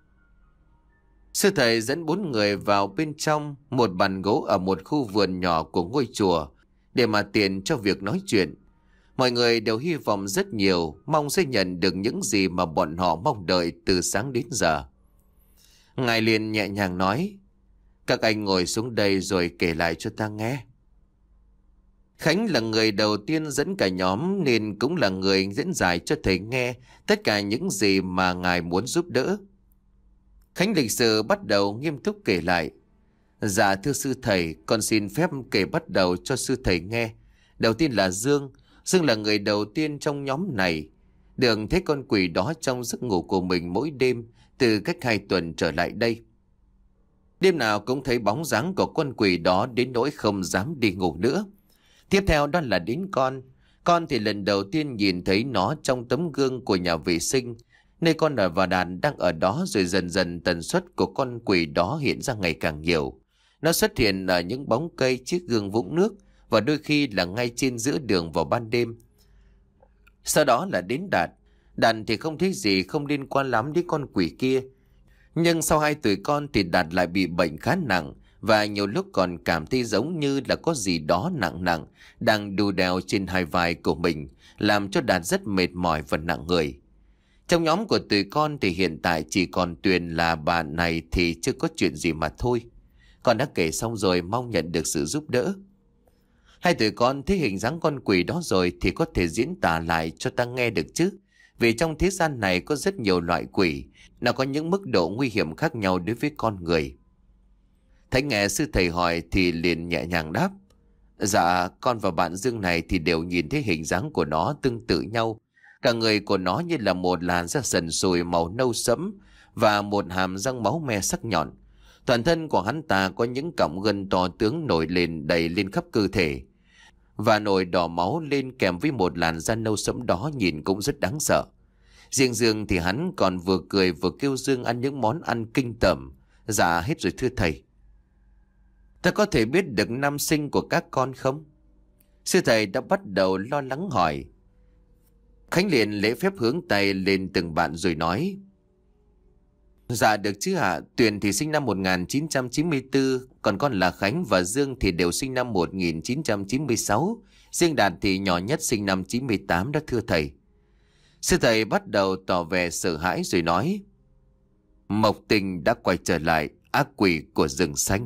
Sư thầy dẫn bốn người vào bên trong một bàn gỗ ở một khu vườn nhỏ của ngôi chùa để mà tiện cho việc nói chuyện. Mọi người đều hy vọng rất nhiều, mong sẽ nhận được những gì mà bọn họ mong đợi từ sáng đến giờ. Ngài liền nhẹ nhàng nói: các anh ngồi xuống đây rồi kể lại cho ta nghe. Khánh là người đầu tiên dẫn cả nhóm nên cũng là người diễn giải cho thầy nghe tất cả những gì mà ngài muốn giúp đỡ. Khánh lịch sự bắt đầu nghiêm túc kể lại. Dạ thưa sư thầy, con xin phép kể bắt đầu cho sư thầy nghe. Đầu tiên là Dương. Dương là người đầu tiên trong nhóm này. Đường thấy con quỷ đó trong giấc ngủ của mình mỗi đêm từ cách hai tuần trở lại đây. Đêm nào cũng thấy bóng dáng của con quỷ đó đến nỗi không dám đi ngủ nữa. Tiếp theo đó là đến con. Con thì lần đầu tiên nhìn thấy nó trong tấm gương của nhà vệ sinh, nơi con ở và đàn đang ở đó, rồi dần dần tần suất của con quỷ đó hiện ra ngày càng nhiều. Nó xuất hiện ở những bóng cây, chiếc gương vũng nước và đôi khi là ngay trên giữa đường vào ban đêm. Sau đó là đến Đạt. Đạt thì không thấy gì không liên quan lắm đến con quỷ kia. Nhưng sau hai tuổi con thì Đạt lại bị bệnh khá nặng và nhiều lúc còn cảm thấy giống như là có gì đó nặng nặng đang đù đèo trên hai vai của mình, làm cho Đạt rất mệt mỏi và nặng người. Trong nhóm của tụi con thì hiện tại chỉ còn Tuyền là bà này thì chưa có chuyện gì mà thôi. Con đã kể xong rồi, mong nhận được sự giúp đỡ. Hai tụi con thấy hình dáng con quỷ đó rồi thì có thể diễn tả lại cho ta nghe được chứ. Vì trong thế gian này có rất nhiều loại quỷ, nó có những mức độ nguy hiểm khác nhau đối với con người. Thấy nghe sư thầy hỏi thì liền nhẹ nhàng đáp: dạ, con và bạn Dương này thì đều nhìn thấy hình dáng của nó tương tự nhau. Cả người của nó như là một làn da sần sùi màu nâu sẫm, và một hàm răng máu me sắc nhọn. Toàn thân của hắn ta có những cọng gân to tướng nổi lên đầy lên khắp cơ thể, và nổi đỏ máu lên kèm với một làn da nâu sẫm đó nhìn cũng rất đáng sợ. Riêng Dương thì hắn còn vừa cười vừa kêu Dương ăn những món ăn kinh tởm. Dạ hết rồi thưa thầy. Ta có thể biết được năm sinh của các con không? Sư thầy đã bắt đầu lo lắng hỏi. Khánh liền lễ phép hướng tay lên từng bạn rồi nói. Dạ được chứ ạ. À? Tuyền thì sinh năm một nghìn chín trăm chín mươi tư, còn con là Khánh và Dương thì đều sinh năm một nghìn chín trăm chín mươi sáu. Riêng Đạt thì nhỏ nhất sinh năm chín mươi tám đó thưa thầy. Sư thầy bắt đầu tỏ vẻ sợ hãi rồi nói. Mộc Tinh đã quay trở lại, ác quỷ của rừng xanh.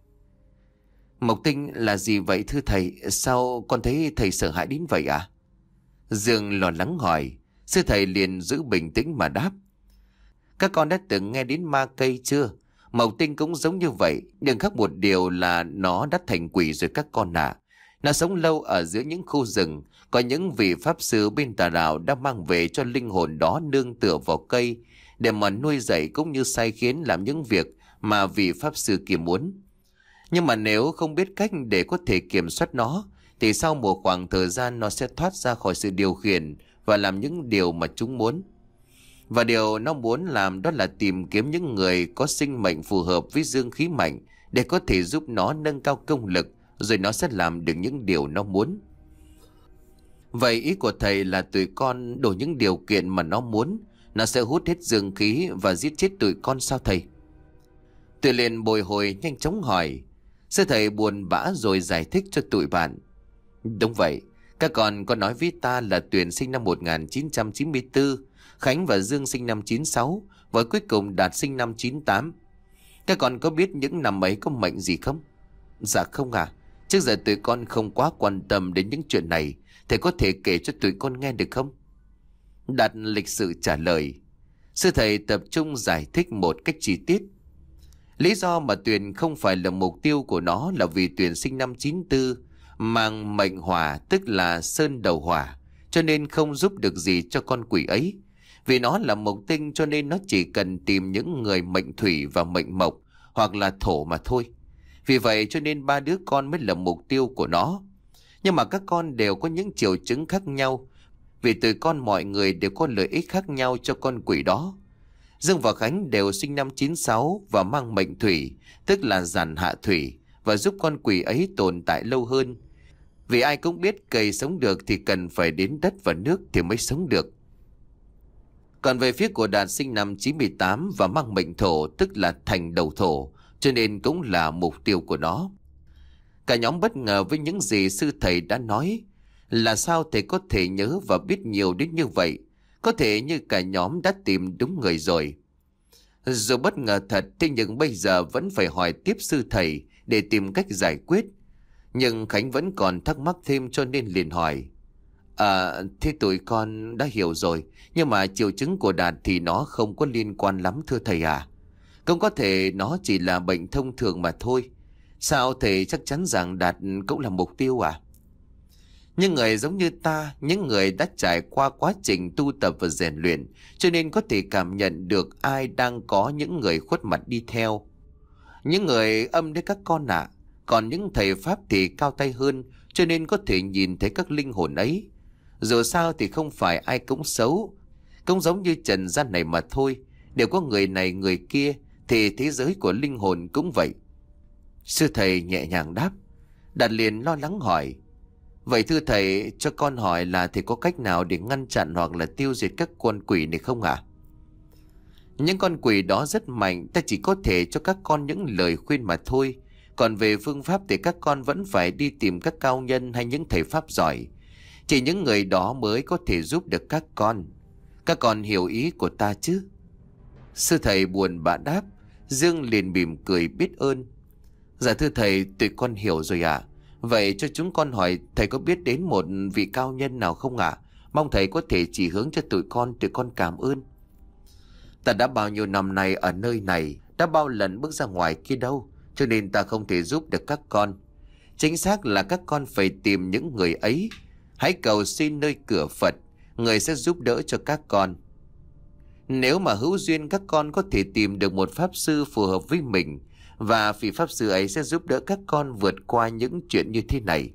Mộc Tinh là gì vậy thưa thầy? Sao con thấy thầy sợ hãi đến vậy à? Dương lo lắng hỏi. Sư thầy liền giữ bình tĩnh mà đáp. Các con đã từng nghe đến ma cây chưa? Mộc Tinh cũng giống như vậy, nhưng khác một điều là nó đã thành quỷ rồi các con ạ. À. Nó sống lâu ở giữa những khu rừng, có những vị pháp sư bên tà đạo đã mang về cho linh hồn đó nương tựa vào cây để mà nuôi dạy cũng như sai khiến làm những việc mà vị pháp sư kia muốn. Nhưng mà nếu không biết cách để có thể kiểm soát nó, thì sau một khoảng thời gian nó sẽ thoát ra khỏi sự điều khiển và làm những điều mà chúng muốn. Và điều nó muốn làm đó là tìm kiếm những người có sinh mệnh phù hợp với dương khí mạnh để có thể giúp nó nâng cao công lực, rồi nó sẽ làm được những điều nó muốn. Vậy ý của thầy là tụi con đủ những điều kiện mà nó muốn, nó sẽ hút hết dương khí và giết chết tụi con sao thầy? Tụi liền bồi hồi nhanh chóng hỏi. Sư thầy buồn bã rồi giải thích cho tụi bạn. Đúng vậy, các con có nói với ta là Tuyền sinh năm một nghìn chín trăm chín mươi tư, Khánh và Dương sinh năm chín mươi sáu, và cuối cùng Đạt sinh năm chín mươi tám. Các con có biết những năm ấy có mệnh gì không? Dạ không à, trước giờ tụi con không quá quan tâm đến những chuyện này. Thầy có thể kể cho tụi con nghe được không? Đạt lịch sự trả lời. Sư thầy tập trung giải thích một cách chi tiết. Lý do mà Tuyền không phải là mục tiêu của nó là vì Tuyền sinh năm chín mươi tư, mang mệnh hỏa tức là sơn đầu hỏa, cho nên không giúp được gì cho con quỷ ấy. Vì nó là mộc tinh cho nên nó chỉ cần tìm những người mệnh thủy và mệnh mộc hoặc là thổ mà thôi. Vì vậy cho nên ba đứa con mới là mục tiêu của nó. Nhưng mà các con đều có những triệu chứng khác nhau, vì từ con mọi người đều có lợi ích khác nhau cho con quỷ đó. Dương và Khánh đều sinh năm chín mươi sáu và mang mệnh thủy, tức là giàn hạ thủy, và giúp con quỷ ấy tồn tại lâu hơn. Vì ai cũng biết cây sống được thì cần phải đến đất và nước thì mới sống được. Còn về phía của Đạt sinh năm chín mươi tám và mang mệnh thổ, tức là thành đầu thổ, cho nên cũng là mục tiêu của nó. Cả nhóm bất ngờ với những gì sư thầy đã nói. Là sao thầy có thể nhớ và biết nhiều đến như vậy? Có thể như cả nhóm đã tìm đúng người rồi. Dù bất ngờ thật, thế nhưng bây giờ vẫn phải hỏi tiếp sư thầy để tìm cách giải quyết. Nhưng Khánh vẫn còn thắc mắc thêm cho nên liền hỏi. À, thế tụi con đã hiểu rồi, nhưng mà triệu chứng của Đạt thì nó không có liên quan lắm thưa thầy à? Cũng có thể nó chỉ là bệnh thông thường mà thôi. Sao thầy chắc chắn rằng Đạt cũng là mục tiêu à? Những người giống như ta, những người đã trải qua quá trình tu tập và rèn luyện, cho nên có thể cảm nhận được ai đang có những người khuất mặt đi theo. Những người âm đấy các con ạ. À. Còn những thầy Pháp thì cao tay hơn, cho nên có thể nhìn thấy các linh hồn ấy. Dù sao thì không phải ai cũng xấu, cũng giống như trần gian này mà thôi. Đều có người này người kia, thì thế giới của linh hồn cũng vậy. Sư thầy nhẹ nhàng đáp. Đạt liền lo lắng hỏi. Vậy thưa thầy, cho con hỏi là thầy có cách nào để ngăn chặn hoặc là tiêu diệt các con quỷ này không ạ? À? Những con quỷ đó rất mạnh, ta chỉ có thể cho các con những lời khuyên mà thôi. Còn về phương pháp thì các con vẫn phải đi tìm các cao nhân hay những thầy Pháp giỏi. Chỉ những người đó mới có thể giúp được các con. Các con hiểu ý của ta chứ? Sư thầy buồn bã đáp. Dương liền mỉm cười biết ơn. Dạ thưa thầy, tụi con hiểu rồi ạ. À? Vậy cho chúng con hỏi thầy có biết đến một vị cao nhân nào không ạ? À? Mong thầy có thể chỉ hướng cho tụi con, tụi con cảm ơn. Ta đã bao nhiêu năm nay ở nơi này, đã bao lần bước ra ngoài kia đâu, cho nên ta không thể giúp được các con. Chính xác là các con phải tìm những người ấy. Hãy cầu xin nơi cửa Phật, người sẽ giúp đỡ cho các con. Nếu mà hữu duyên các con có thể tìm được một pháp sư phù hợp với mình, và vị pháp sư ấy sẽ giúp đỡ các con vượt qua những chuyện như thế này.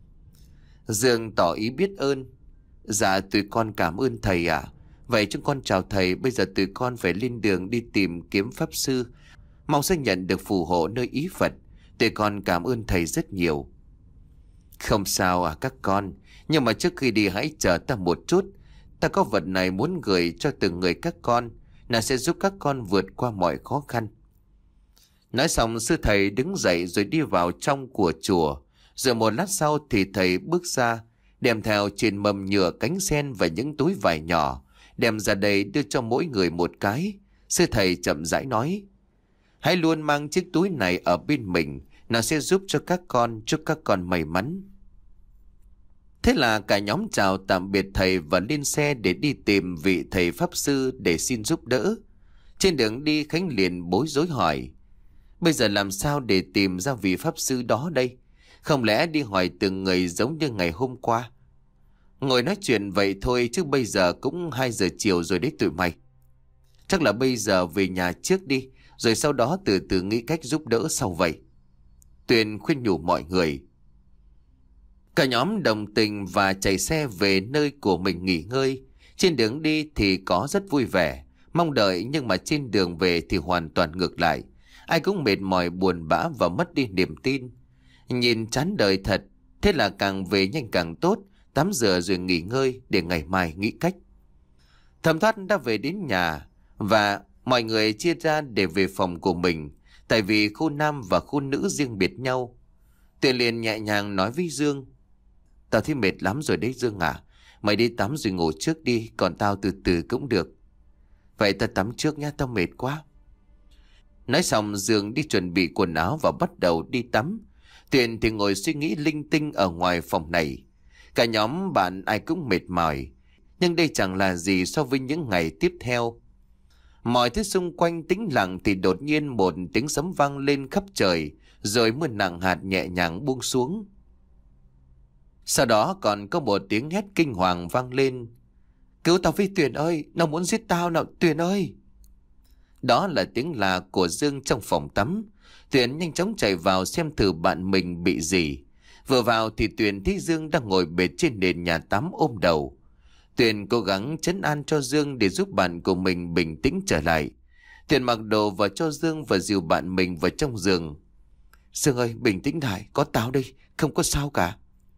Dương tỏ ý biết ơn. Dạ tụi con cảm ơn thầy ạ. Vậy chúng con chào thầy, bây giờ tụi con phải lên đường đi tìm kiếm pháp sư, mong sẽ nhận được phù hộ nơi ý Phật. Tụi con cảm ơn thầy rất nhiều. Không sao à các con, nhưng mà trước khi đi hãy chờ ta một chút. Ta có vật này muốn gửi cho từng người các con, nó sẽ giúp các con vượt qua mọi khó khăn. Nói xong sư thầy đứng dậy rồi đi vào trong của chùa. Rồi một lát sau thì thầy bước ra, đem theo trên mâm nhựa cánh sen và những túi vải nhỏ, đem ra đây đưa cho mỗi người một cái. Sư thầy chậm rãi nói: hãy luôn mang chiếc túi này ở bên mình, nó sẽ giúp cho các con, chúc các con may mắn. Thế là cả nhóm chào tạm biệt thầy và lên xe để đi tìm vị thầy pháp sư để xin giúp đỡ. Trên đường đi Khánh liền bối rối hỏi: bây giờ làm sao để tìm ra vị pháp sư đó đây? Không lẽ đi hỏi từng người giống như ngày hôm qua? Ngồi nói chuyện vậy thôi chứ bây giờ cũng hai giờ chiều rồi đấy tụi mày. Chắc là bây giờ về nhà trước đi, rồi sau đó từ từ nghĩ cách giúp đỡ sau vậy. Tuyền khuyên nhủ mọi người. Cả nhóm đồng tình và chạy xe về nơi của mình nghỉ ngơi. Trên đường đi thì có rất vui vẻ, mong đợi, nhưng mà trên đường về thì hoàn toàn ngược lại. Ai cũng mệt mỏi, buồn bã và mất đi niềm tin. Nhìn chán đời thật, thế là càng về nhanh càng tốt, tắm rửa rồi nghỉ ngơi để ngày mai nghĩ cách. Thẩm Thoát đã về đến nhà và mọi người chia ra để về phòng của mình, tại vì khu nam và khu nữ riêng biệt nhau. Tuyền liền nhẹ nhàng nói với Dương: tao thấy mệt lắm rồi đấy Dương à, mày đi tắm rồi ngủ trước đi, còn tao từ từ cũng được. Vậy tao tắm trước nhá, tao mệt quá. Nói xong Dương đi chuẩn bị quần áo và bắt đầu đi tắm. Tuyền thì ngồi suy nghĩ linh tinh ở ngoài phòng này. Cả nhóm bạn ai cũng mệt mỏi, nhưng đây chẳng là gì so với những ngày tiếp theo. Mọi thứ xung quanh tĩnh lặng thì đột nhiên một tiếng sấm vang lên khắp trời, rồi mưa nặng hạt nhẹ nhàng buông xuống. Sau đó còn có một tiếng hét kinh hoàng vang lên: cứu tao với Tuyền ơi, nó muốn giết tao nào Tuyền ơi. Đó là tiếng là của Dương trong phòng tắm. Tuyền nhanh chóng chạy vào xem thử bạn mình bị gì. Vừa vào thì Tuyền thấy Dương đang ngồi bệt trên nền nhà tắm ôm đầu. Tuyền cố gắng trấn an cho Dương để giúp bạn của mình bình tĩnh trở lại. Tuyền mặc đồ và cho Dương và dìu bạn mình vào trong giường. Dương ơi, bình tĩnh lại, có tao đây, không có sao cả.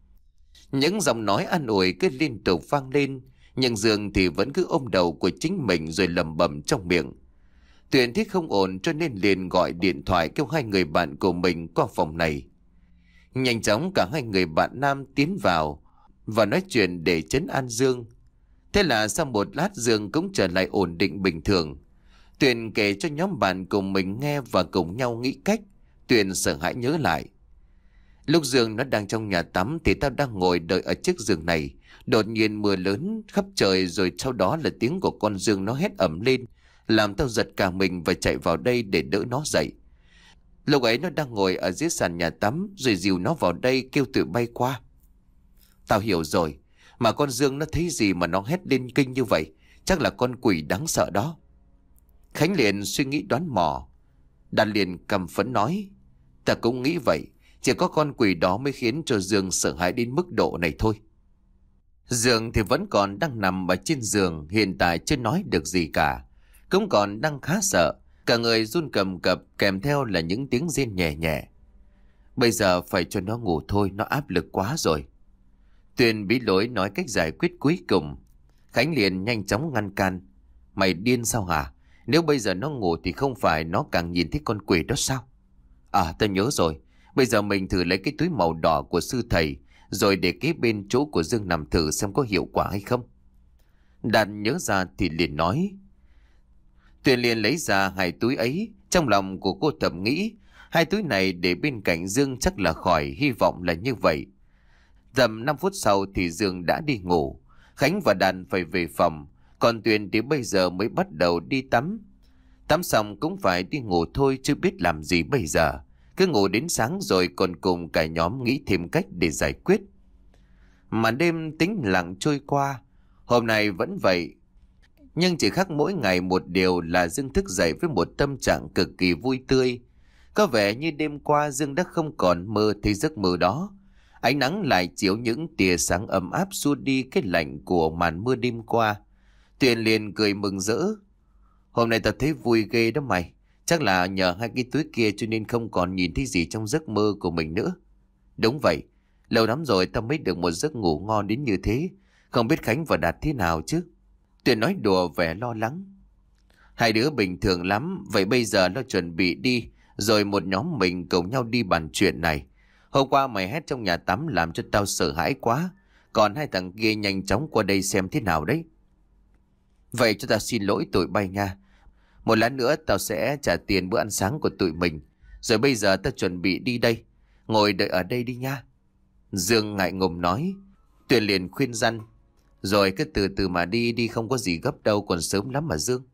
Những giọng nói an ủi cứ liên tục vang lên, nhưng Dương thì vẫn cứ ôm đầu của chính mình rồi lẩm bẩm trong miệng. Tuyền thấy không ổn cho nên liền gọi điện thoại kêu hai người bạn của mình qua phòng này. Nhanh chóng cả hai người bạn nam tiến vào và nói chuyện để trấn an Dương. Thế là sau một lát Dương cũng trở lại ổn định bình thường. Tuyền kể cho nhóm bạn cùng mình nghe và cùng nhau nghĩ cách. Tuyền sợ hãi nhớ lại: lúc Dương nó đang trong nhà tắm thì tao đang ngồi đợi ở chiếc giường này. Đột nhiên mưa lớn khắp trời, rồi sau đó là tiếng của con Dương nó hét ầm lên, làm tao giật cả mình và chạy vào đây để đỡ nó dậy. Lúc ấy nó đang ngồi ở dưới sàn nhà tắm, rồi dìu nó vào đây kêu tụi bay qua. Tao hiểu rồi, mà con Dương nó thấy gì mà nó hét lên kinh như vậy? Chắc là con quỷ đáng sợ đó. Khánh liền suy nghĩ đoán mò. Đan liền căm phẫn nói: ta cũng nghĩ vậy, chỉ có con quỷ đó mới khiến cho Dương sợ hãi đến mức độ này thôi. Dương thì vẫn còn đang nằm ở trên giường, hiện tại chưa nói được gì cả, cũng còn đang khá sợ, cả người run cầm cập, kèm theo là những tiếng rên nhẹ nhẹ. Bây giờ phải cho nó ngủ thôi, nó áp lực quá rồi. Tuyền bí lối nói cách giải quyết cuối cùng. Khánh liền nhanh chóng ngăn can: mày điên sao hả? Nếu bây giờ nó ngủ thì không phải nó càng nhìn thấy con quỷ đó sao? À, tao nhớ rồi, bây giờ mình thử lấy cái túi màu đỏ của sư thầy, rồi để kế bên chỗ của Dương nằm thử xem có hiệu quả hay không. Đạt nhớ ra thì liền nói. Tuyền liền lấy ra hai túi ấy. Trong lòng của cô thầm nghĩ, hai túi này để bên cạnh Dương chắc là khỏi, hy vọng là như vậy. Tầm năm phút sau thì Dương đã đi ngủ. Khánh và Đàn phải về phòng, còn Tuyền thì bây giờ mới bắt đầu đi tắm. Tắm xong cũng phải đi ngủ thôi, chứ biết làm gì bây giờ. Cứ ngủ đến sáng rồi còn cùng cả nhóm nghĩ thêm cách để giải quyết. Mà đêm tĩnh lặng trôi qua. Hôm nay vẫn vậy. Nhưng chỉ khác mỗi ngày một điều là Dương thức dậy với một tâm trạng cực kỳ vui tươi. Có vẻ như đêm qua Dương đã không còn mơ thấy giấc mơ đó. Ánh nắng lại chiếu những tia sáng ấm áp xua đi cái lạnh của màn mưa đêm qua. Tuyền liền cười mừng rỡ. Hôm nay tao thấy vui ghê đó mày. Chắc là nhờ hai cái túi kia cho nên không còn nhìn thấy gì trong giấc mơ của mình nữa. Đúng vậy. Lâu lắm rồi tao mới được một giấc ngủ ngon đến như thế. Không biết Khánh và Đạt thế nào chứ. Tuyền nói đùa vẻ lo lắng. Hai đứa bình thường lắm. Vậy bây giờ nó chuẩn bị đi. Rồi một nhóm mình cùng nhau đi bàn chuyện này. Hôm qua mày hét trong nhà tắm làm cho tao sợ hãi quá. Còn hai thằng kia nhanh chóng qua đây xem thế nào đấy. Vậy cho tao xin lỗi tụi bay nha. Một lát nữa tao sẽ trả tiền bữa ăn sáng của tụi mình. Rồi bây giờ tao chuẩn bị đi đây. Ngồi đợi ở đây đi nha. Dương ngại ngùng nói. Tuyền liền khuyên răn. Rồi cứ từ từ mà đi, đi không có gì gấp đâu, còn sớm lắm mà Dương.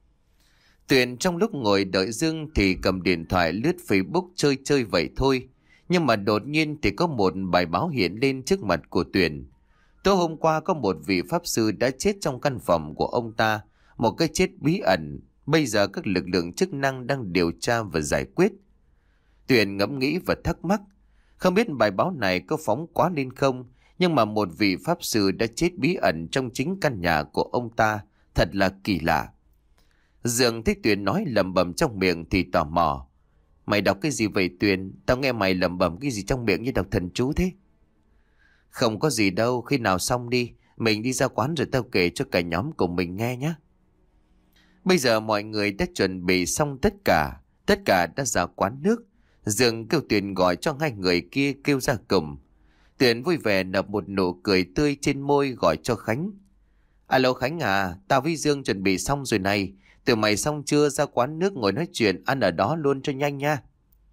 Tuyền trong lúc ngồi đợi Dương thì cầm điện thoại lướt Facebook chơi chơi vậy thôi. Nhưng mà đột nhiên thì có một bài báo hiện lên trước mặt của Tuyền. Tối hôm qua có một vị pháp sư đã chết trong căn phòng của ông ta. Một cái chết bí ẩn. Bây giờ các lực lượng chức năng đang điều tra và giải quyết. Tuyền ngẫm nghĩ và thắc mắc. Không biết bài báo này có phóng quá lên không. Nhưng mà một vị pháp sư đã chết bí ẩn trong chính căn nhà của ông ta. Thật là kỳ lạ. Dương thấy Tuyền nói lẩm bẩm trong miệng thì tò mò. Mày đọc cái gì vậy Tuyền? Tao nghe mày lẩm bẩm cái gì trong miệng như đọc thần chú thế. Không có gì đâu, khi nào xong đi. Mình đi ra quán rồi tao kể cho cả nhóm cùng mình nghe nhé. Bây giờ mọi người đã chuẩn bị xong tất cả. Tất cả đã ra quán nước. Dương kêu Tuyền gọi cho hai người kia kêu ra cùng. Tuyền vui vẻ nở một nụ cười tươi trên môi gọi cho Khánh. Alo Khánh à, tao với Dương chuẩn bị xong rồi này. Tụi mày xong chưa, ra quán nước ngồi nói chuyện, ăn ở đó luôn cho nhanh nha.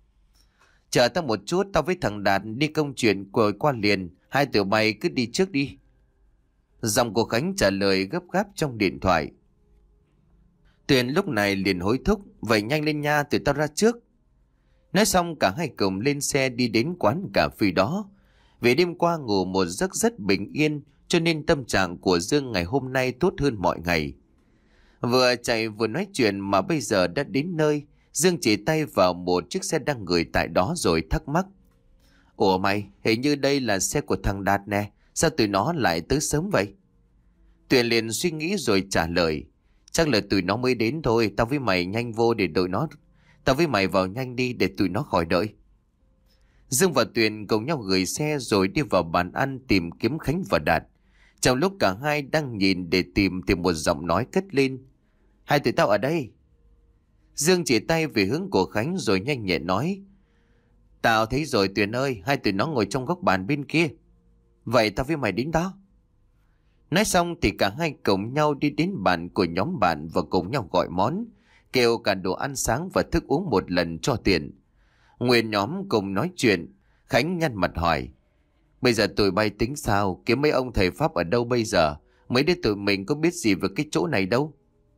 Chờ tao một chút, tao với thằng Đạt đi công chuyện của qua liền. Hai tụi mày cứ đi trước đi. Giọng của Khánh trả lời gấp gáp trong điện thoại. Tuyền lúc này liền hối thúc. Vậy nhanh lên nha, tụi tao ra trước. Nói xong cả hai cùng lên xe đi đến quán cà phê đó. Vì đêm qua ngủ một giấc rất bình yên, cho nên tâm trạng của Dương ngày hôm nay tốt hơn mọi ngày. Vừa chạy vừa nói chuyện mà bây giờ đã đến nơi. Dương chỉ tay vào một chiếc xe đang gửi tại đó rồi thắc mắc. Ủa mày, hình như đây là xe của thằng Đạt nè. Sao tụi nó lại tới sớm vậy? Tuyền liền suy nghĩ rồi trả lời. Chắc là tụi nó mới đến thôi. Tao với mày nhanh vô để đợi nó. Tao với mày vào nhanh đi để tụi nó khỏi đợi. Dương và Tuyền cùng nhau gửi xe rồi đi vào bàn ăn tìm kiếm Khánh và Đạt. Trong lúc cả hai đang nhìn để tìm thì một giọng nói cất lên. Hai tụi tao ở đây. Dương chỉ tay về hướng của Khánh rồi nhanh nhẹn nói. Tao thấy rồi Tuyền ơi, hai tụi nó ngồi trong góc bàn bên kia. Vậy tao với mày đến đó. Nói xong thì cả hai cùng nhau đi đến bàn của nhóm bạn và cùng nhau gọi món. Kêu cả đồ ăn sáng và thức uống một lần cho tiền. Nguyên nhóm cùng nói chuyện. Khánh nhăn mặt hỏi. Bây giờ tụi bay tính sao? Kiếm mấy ông thầy Pháp ở đâu bây giờ? Mấy đứa tụi mình có biết gì về cái chỗ này đâu.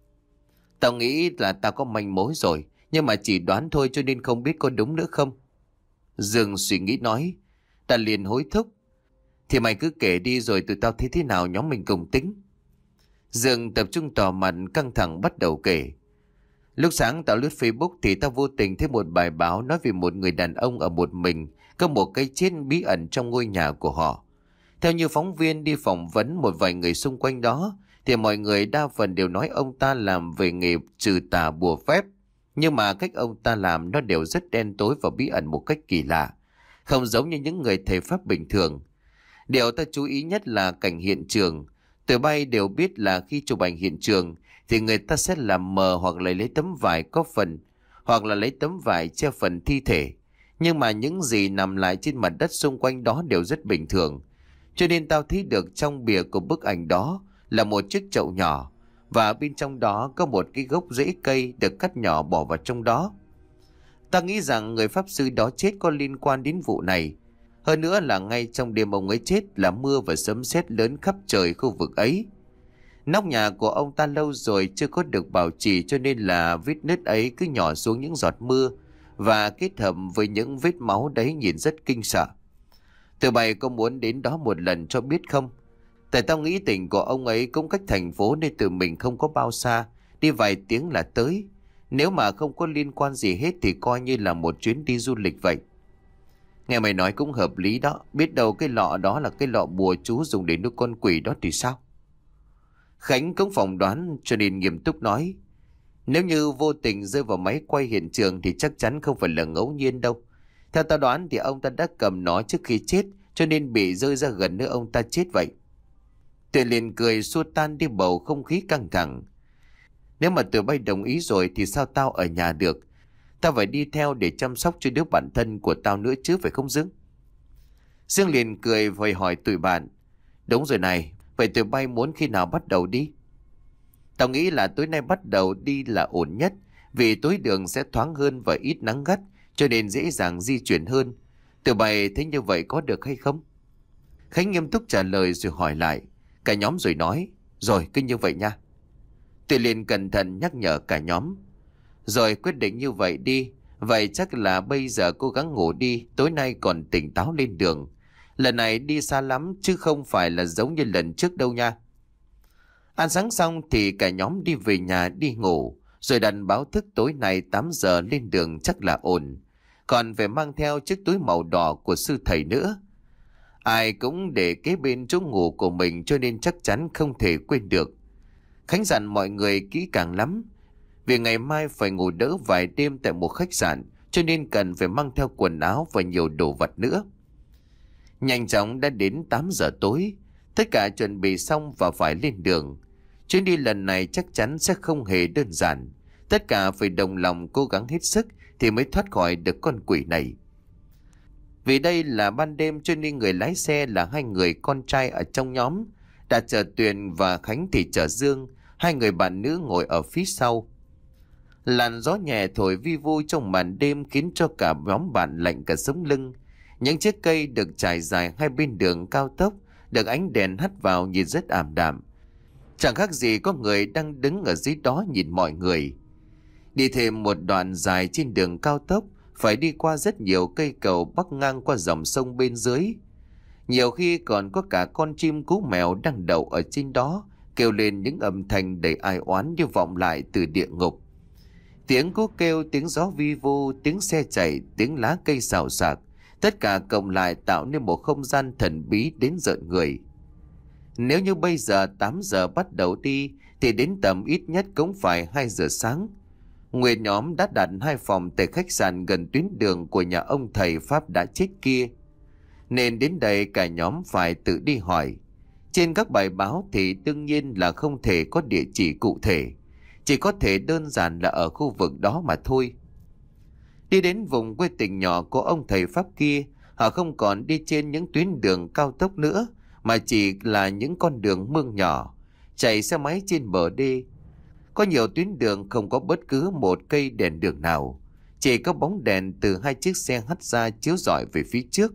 Tao nghĩ là tao có manh mối rồi. Nhưng mà chỉ đoán thôi cho nên không biết có đúng nữa không. Dương suy nghĩ nói. Ta liền hối thúc. Thì mày cứ kể đi rồi tụi tao thấy thế nào nhóm mình cùng tính. Dương tập trung tò mặt căng thẳng bắt đầu kể. Lúc sáng tao lướt Facebook thì tao vô tình thấy một bài báo nói về một người đàn ông ở một mình, có một cái chết bí ẩn trong ngôi nhà của họ. Theo như phóng viên đi phỏng vấn một vài người xung quanh đó, thì mọi người đa phần đều nói ông ta làm về nghề trừ tà bùa phép. Nhưng mà cách ông ta làm nó đều rất đen tối và bí ẩn một cách kỳ lạ, không giống như những người thầy Pháp bình thường. Điều ta chú ý nhất là cảnh hiện trường. Tụi bay đều biết là khi chụp ảnh hiện trường thì người ta sẽ làm mờ hoặc là lấy tấm vải có phần, hoặc là lấy tấm vải che phần thi thể. Nhưng mà những gì nằm lại trên mặt đất xung quanh đó đều rất bình thường. Cho nên tao thấy được trong bìa của bức ảnh đó là một chiếc chậu nhỏ, và bên trong đó có một cái gốc rễ cây được cắt nhỏ bỏ vào trong đó. Ta nghĩ rằng người pháp sư đó chết có liên quan đến vụ này. Hơn nữa là ngay trong đêm ông ấy chết là mưa và sấm sét lớn khắp trời khu vực ấy. Nóc nhà của ông ta lâu rồi chưa có được bảo trì, cho nên là vết nứt ấy cứ nhỏ xuống những giọt mưa, và kết hợp với những vết máu đấy nhìn rất kinh sợ. Tụi bay có muốn đến đó một lần cho biết không? Tại tao nghĩ tỉnh của ông ấy cũng cách thành phố nên từ mình không có bao xa, đi vài tiếng là tới. Nếu mà không có liên quan gì hết thì coi như là một chuyến đi du lịch vậy. Nghe mày nói cũng hợp lý đó, biết đâu cái lọ đó là cái lọ bùa chú dùng để nuôi con quỷ đó thì sao? Khánh cũng phỏng đoán cho nên nghiêm túc nói. Nếu như vô tình rơi vào máy quay hiện trường thì chắc chắn không phải là ngẫu nhiên đâu. Theo tao đoán thì ông ta đã cầm nó trước khi chết cho nên bị rơi ra gần nơi ông ta chết vậy. Tuyền liền cười xua tan đi bầu không khí căng thẳng. Nếu mà tụi bay đồng ý rồi thì sao tao ở nhà được? Tao phải đi theo để chăm sóc cho đứa bạn thân của tao nữa chứ phải không Dương? Dương liền cười vội hỏi tụi bạn. Đúng rồi này, vậy tụi bay muốn khi nào bắt đầu đi? Tao nghĩ là tối nay bắt đầu đi là ổn nhất, vì tối đường sẽ thoáng hơn và ít nắng gắt, cho nên dễ dàng di chuyển hơn. Tụi bay thấy như vậy có được hay không? Khánh nghiêm túc trả lời rồi hỏi lại. Cả nhóm rồi nói, rồi cứ như vậy nha. Tụi liền cẩn thận nhắc nhở cả nhóm. Rồi quyết định như vậy đi. Vậy chắc là bây giờ cố gắng ngủ đi, tối nay còn tỉnh táo lên đường. Lần này đi xa lắm chứ không phải là giống như lần trước đâu nha. Ăn sáng xong thì cả nhóm đi về nhà đi ngủ, rồi đặt báo thức tối nay tám giờ lên đường chắc là ổn. Còn phải mang theo chiếc túi màu đỏ của sư thầy nữa. Ai cũng để kế bên chỗ ngủ của mình cho nên chắc chắn không thể quên được. Khánh dặn mọi người kỹ càng lắm. Vì ngày mai phải ngủ đỡ vài đêm tại một khách sạn cho nên cần phải mang theo quần áo và nhiều đồ vật nữa. Nhanh chóng đã đến tám giờ tối. Tất cả chuẩn bị xong và phải lên đường. Chuyến đi lần này chắc chắn sẽ không hề đơn giản. Tất cả phải đồng lòng cố gắng hết sức thì mới thoát khỏi được con quỷ này. Vì đây là ban đêm cho nên người lái xe là hai người con trai ở trong nhóm. Đã chở Tuyền và Khánh thì chở Dương. Hai người bạn nữ ngồi ở phía sau. Làn gió nhẹ thổi vi vu trong màn đêm khiến cho cả nhóm bạn lạnh cả sống lưng. Những chiếc cây được trải dài hai bên đường cao tốc được ánh đèn hắt vào nhìn rất ảm đạm. Chẳng khác gì có người đang đứng ở dưới đó nhìn mọi người. Đi thêm một đoạn dài trên đường cao tốc, phải đi qua rất nhiều cây cầu bắc ngang qua dòng sông bên dưới. Nhiều khi còn có cả con chim cú mèo đang đậu ở trên đó, kêu lên những âm thanh đầy ai oán như vọng lại từ địa ngục. Tiếng cú kêu, tiếng gió vi vu, tiếng xe chạy, tiếng lá cây xào xạc, tất cả cộng lại tạo nên một không gian thần bí đến rợn người. Nếu như bây giờ tám giờ bắt đầu đi thì đến tầm ít nhất cũng phải hai giờ sáng. Nguyên nhóm đã đặt hai phòng tại khách sạn gần tuyến đường của nhà ông thầy Pháp đã chết kia. Nên đến đây cả nhóm phải tự đi hỏi. Trên các bài báo thì đương nhiên là không thể có địa chỉ cụ thể. Chỉ có thể đơn giản là ở khu vực đó mà thôi. Đi đến vùng quê tỉnh nhỏ của ông thầy Pháp kia, họ không còn đi trên những tuyến đường cao tốc nữa, mà chỉ là những con đường mương nhỏ, chạy xe máy trên bờ đê. Có nhiều tuyến đường không có bất cứ một cây đèn đường nào, chỉ có bóng đèn từ hai chiếc xe hắt ra chiếu rọi về phía trước.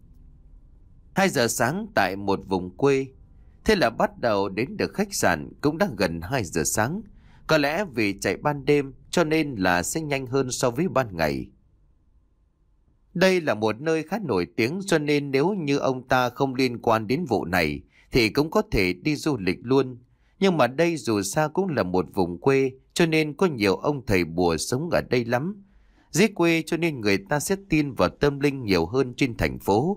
Hai giờ sáng tại một vùng quê, thế là bắt đầu đến được khách sạn cũng đã gần hai giờ sáng. Có lẽ vì chạy ban đêm cho nên là sẽ nhanh hơn so với ban ngày. Đây là một nơi khá nổi tiếng cho nên nếu như ông ta không liên quan đến vụ này thì cũng có thể đi du lịch luôn. Nhưng mà đây dù sao cũng là một vùng quê cho nên có nhiều ông thầy bùa sống ở đây lắm. Dưới quê cho nên người ta sẽ tin vào tâm linh nhiều hơn trên thành phố.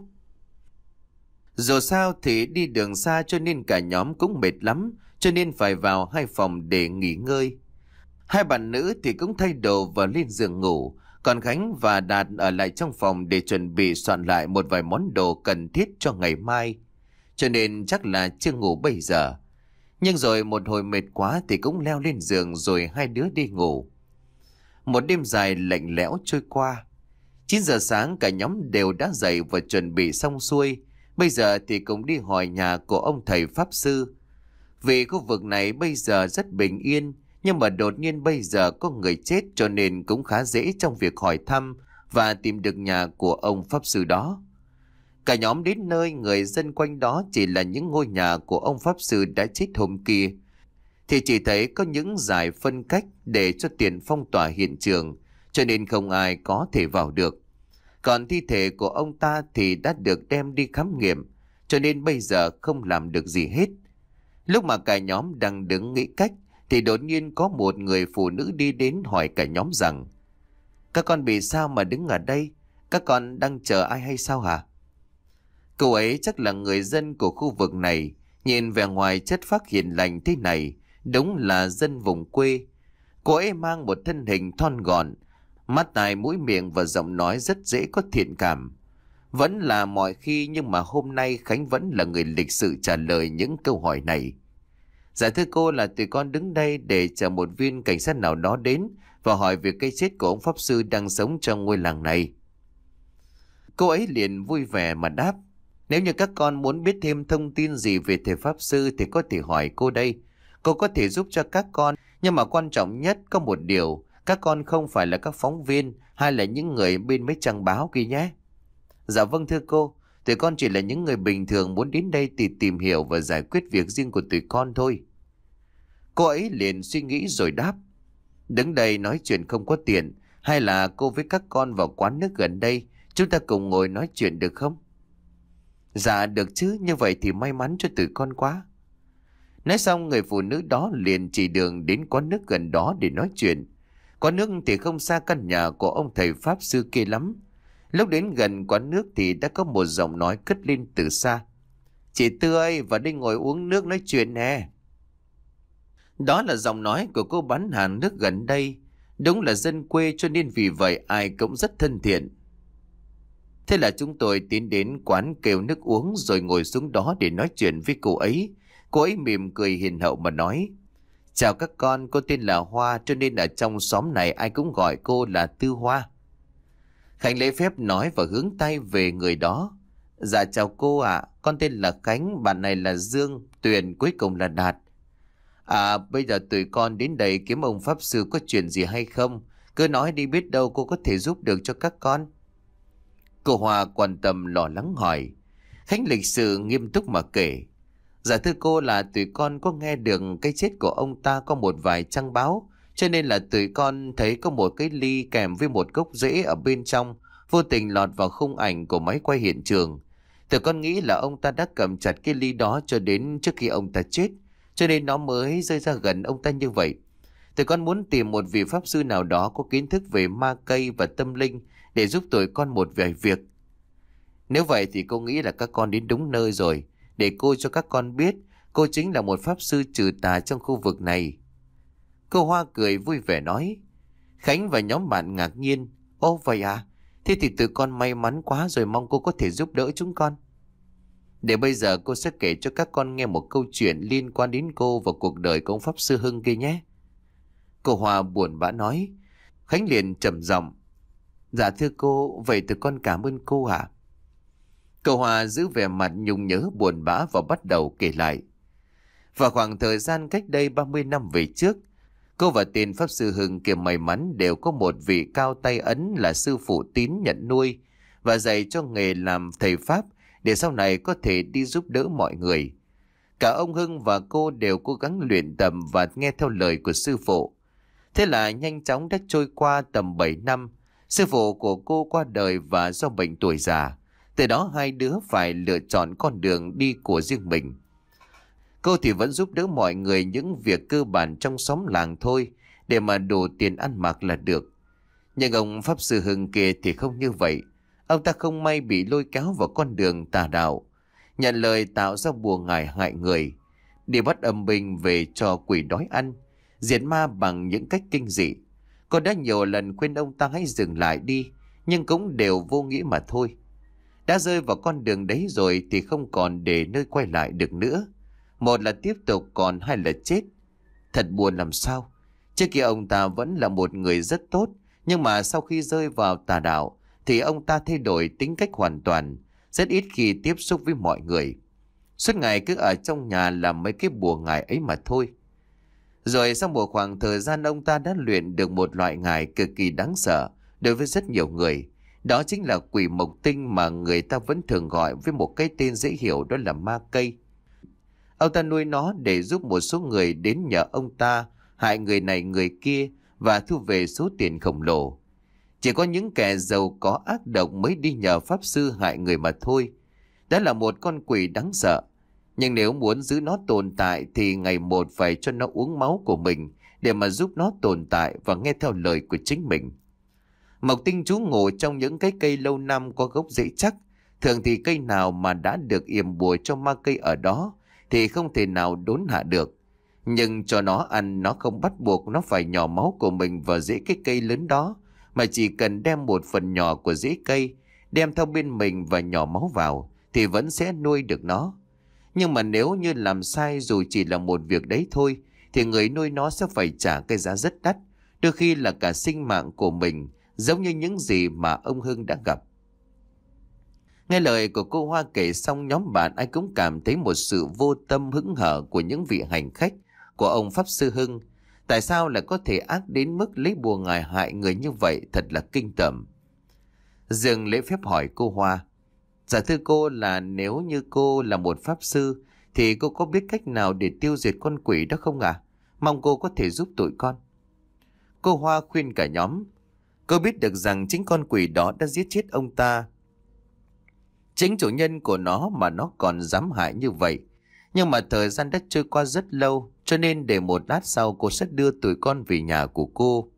Dù sao thì đi đường xa cho nên cả nhóm cũng mệt lắm, cho nên phải vào hai phòng để nghỉ ngơi. Hai bạn nữ thì cũng thay đồ và lên giường ngủ, còn Khánh và Đạt ở lại trong phòng để chuẩn bị soạn lại một vài món đồ cần thiết cho ngày mai. Cho nên chắc là chưa ngủ bây giờ. Nhưng rồi một hồi mệt quá thì cũng leo lên giường rồi hai đứa đi ngủ. Một đêm dài lạnh lẽo trôi qua. chín giờ sáng cả nhóm đều đã dậy và chuẩn bị xong xuôi. Bây giờ thì cũng đi hỏi nhà của ông thầy Pháp Sư. Vì khu vực này bây giờ rất bình yên, nhưng mà đột nhiên bây giờ có người chết cho nên cũng khá dễ trong việc hỏi thăm và tìm được nhà của ông Pháp Sư đó. Cả nhóm đến nơi, người dân quanh đó chỉ là những ngôi nhà của ông Pháp Sư đã chết hôm kia. Thì chỉ thấy có những dải phân cách để cho tiện phong tỏa hiện trường, cho nên không ai có thể vào được. Còn thi thể của ông ta thì đã được đem đi khám nghiệm, cho nên bây giờ không làm được gì hết. Lúc mà cả nhóm đang đứng nghĩ cách thì đột nhiên có một người phụ nữ đi đến hỏi cả nhóm rằng: các con bị sao mà đứng ở đây? Các con đang chờ ai hay sao hả? Cô ấy chắc là người dân của khu vực này, nhìn vẻ ngoài chất phác hiền lành thế này, đúng là dân vùng quê. Cô ấy mang một thân hình thon gọn, mắt tai mũi miệng và giọng nói rất dễ có thiện cảm. Vẫn là mọi khi nhưng mà hôm nay Khánh vẫn là người lịch sự trả lời những câu hỏi này. Dạ thưa cô, là tụi con đứng đây để chờ một viên cảnh sát nào đó đến và hỏi về cái chết của ông Pháp Sư đang sống trong ngôi làng này. Cô ấy liền vui vẻ mà đáp: nếu như các con muốn biết thêm thông tin gì về thầy Pháp Sư thì có thể hỏi cô đây. Cô có thể giúp cho các con, nhưng mà quan trọng nhất có một điều, các con không phải là các phóng viên hay là những người bên mấy trang báo kia nhé. Dạ vâng thưa cô, tụi con chỉ là những người bình thường muốn đến đây để tìm hiểu và giải quyết việc riêng của tụi con thôi. Cô ấy liền suy nghĩ rồi đáp: đứng đây nói chuyện không có tiền, hay là cô với các con vào quán nước gần đây, chúng ta cùng ngồi nói chuyện được không? Dạ được chứ, như vậy thì may mắn cho tụi con quá. Nói xong người phụ nữ đó liền chỉ đường đến quán nước gần đó để nói chuyện. Quán nước thì không xa căn nhà của ông thầy Pháp Sư kia lắm. Lúc đến gần quán nước thì đã có một giọng nói cất lên từ xa: chị Tư ơi, vào đây ngồi uống nước nói chuyện nè. Đó là giọng nói của cô bán hàng nước gần đây. Đúng là dân quê cho nên vì vậy ai cũng rất thân thiện. Thế là chúng tôi tiến đến quán kêu nước uống rồi ngồi xuống đó để nói chuyện với cô ấy. Cô ấy mỉm cười hiền hậu mà nói: chào các con, cô tên là Hoa cho nên ở trong xóm này ai cũng gọi cô là Tư Hoa. Khánh lễ phép nói và hướng tay về người đó: dạ chào cô ạ, con tên là Khánh, bạn này là Dương, Tuyền, cuối cùng là Đạt. À bây giờ tụi con đến đây kiếm ông Pháp Sư, có chuyện gì hay không? Cứ nói đi, biết đâu cô có thể giúp được cho các con. Cô Hoa quan tâm lo lắng hỏi. Khánh lịch sự nghiêm túc mà kể: dạ thưa cô, là tụi con có nghe được cái chết của ông ta có một vài trang báo, cho nên là tụi con thấy có một cái ly kèm với một gốc rễ ở bên trong, vô tình lọt vào khung ảnh của máy quay hiện trường. Tụi con nghĩ là ông ta đã cầm chặt cái ly đó cho đến trước khi ông ta chết, cho nên nó mới rơi ra gần ông ta như vậy. Tụi con muốn tìm một vị pháp sư nào đó có kiến thức về ma cây và tâm linh để giúp tụi con một vài việc. Nếu vậy thì cô nghĩ là các con đến đúng nơi rồi. Để cô cho các con biết, cô chính là một pháp sư trừ tà trong khu vực này. Cô Hoa cười vui vẻ nói. Khánh và nhóm bạn ngạc nhiên: ô vậy à? Thế thì tụi con may mắn quá rồi, mong cô có thể giúp đỡ chúng con. Để bây giờ cô sẽ kể cho các con nghe một câu chuyện liên quan đến cô và cuộc đời của ông Pháp Sư Hưng kia nhé. Cô Hoa buồn bã nói. Khánh liền trầm giọng: dạ thưa cô, vậy tụi con cảm ơn cô ạ. À? Cô Hoa giữ vẻ mặt nhung nhớ buồn bã và bắt đầu kể lại. Vào khoảng thời gian cách đây ba mươi năm về trước, cô và tên Pháp Sư Hưng kia may mắn đều có một vị cao tay ấn là sư phụ tín nhận nuôi và dạy cho nghề làm thầy Pháp để sau này có thể đi giúp đỡ mọi người. Cả ông Hưng và cô đều cố gắng luyện tập và nghe theo lời của sư phụ. Thế là nhanh chóng đã trôi qua tầm bảy năm, sư phụ của cô qua đời và do bệnh tuổi già. Từ đó hai đứa phải lựa chọn con đường đi của riêng mình. Cô thì vẫn giúp đỡ mọi người những việc cơ bản trong xóm làng thôi, để mà đủ tiền ăn mặc là được. Nhưng ông Pháp Sư Hưng kia thì không như vậy. Ông ta không may bị lôi kéo vào con đường tà đạo, nhận lời tạo ra bùa ngải hại người, đi bắt âm binh về cho quỷ đói ăn, diệt ma bằng những cách kinh dị. Cô đã nhiều lần khuyên ông ta hãy dừng lại đi, nhưng cũng đều vô nghĩa mà thôi. Đã rơi vào con đường đấy rồi thì không còn để nơi quay lại được nữa. Một là tiếp tục, còn hai là chết. Thật buồn làm sao. Trước kia ông ta vẫn là một người rất tốt, nhưng mà sau khi rơi vào tà đạo thì ông ta thay đổi tính cách hoàn toàn, rất ít khi tiếp xúc với mọi người. Suốt ngày cứ ở trong nhà làm mấy cái bùa ngải ấy mà thôi. Rồi sau một khoảng thời gian, ông ta đã luyện được một loại ngải cực kỳ đáng sợ đối với rất nhiều người. Đó chính là quỷ mộc tinh, mà người ta vẫn thường gọi với một cái tên dễ hiểu, đó là ma cây. Ông ta nuôi nó để giúp một số người đến nhờ ông ta hại người này người kia và thu về số tiền khổng lồ. Chỉ có những kẻ giàu có ác độc mới đi nhờ pháp sư hại người mà thôi. Đó là một con quỷ đáng sợ. Nhưng nếu muốn giữ nó tồn tại thì ngày một phải cho nó uống máu của mình để mà giúp nó tồn tại và nghe theo lời của chính mình. Mộc Tinh trú ngụ trong những cái cây lâu năm có gốc rễ chắc. Thường thì cây nào mà đã được yểm bùa cho ma cây ở đó thì không thể nào đốn hạ được. Nhưng cho nó ăn, nó không bắt buộc nó phải nhỏ máu của mình vào rễ cái cây lớn đó, mà chỉ cần đem một phần nhỏ của rễ cây đem theo bên mình và nhỏ máu vào thì vẫn sẽ nuôi được nó. Nhưng mà nếu như làm sai dù chỉ là một việc đấy thôi thì người nuôi nó sẽ phải trả cái giá rất đắt, đôi khi là cả sinh mạng của mình, giống như những gì mà ông Hưng đã gặp. Nghe lời của cô Hoa kể xong, nhóm bạn ai cũng cảm thấy một sự vô tâm hững hở của những vị hành khách của ông Pháp Sư Hưng. Tại sao lại có thể ác đến mức lấy bùa ngài hại người như vậy, thật là kinh tởm. Dương lễ phép hỏi cô Hoa: Dạ thưa cô, là nếu như cô là một pháp sư thì cô có biết cách nào để tiêu diệt con quỷ đó không ạ? À? Mong cô có thể giúp tụi con. Cô Hoa khuyên cả nhóm: Cô biết được rằng chính con quỷ đó đã giết chết ông ta, chính chủ nhân của nó, mà nó còn dám hại như vậy. Nhưng mà thời gian đã trôi qua rất lâu, cho nên để một lát sau cô sẽ đưa tụi con về nhà của cô.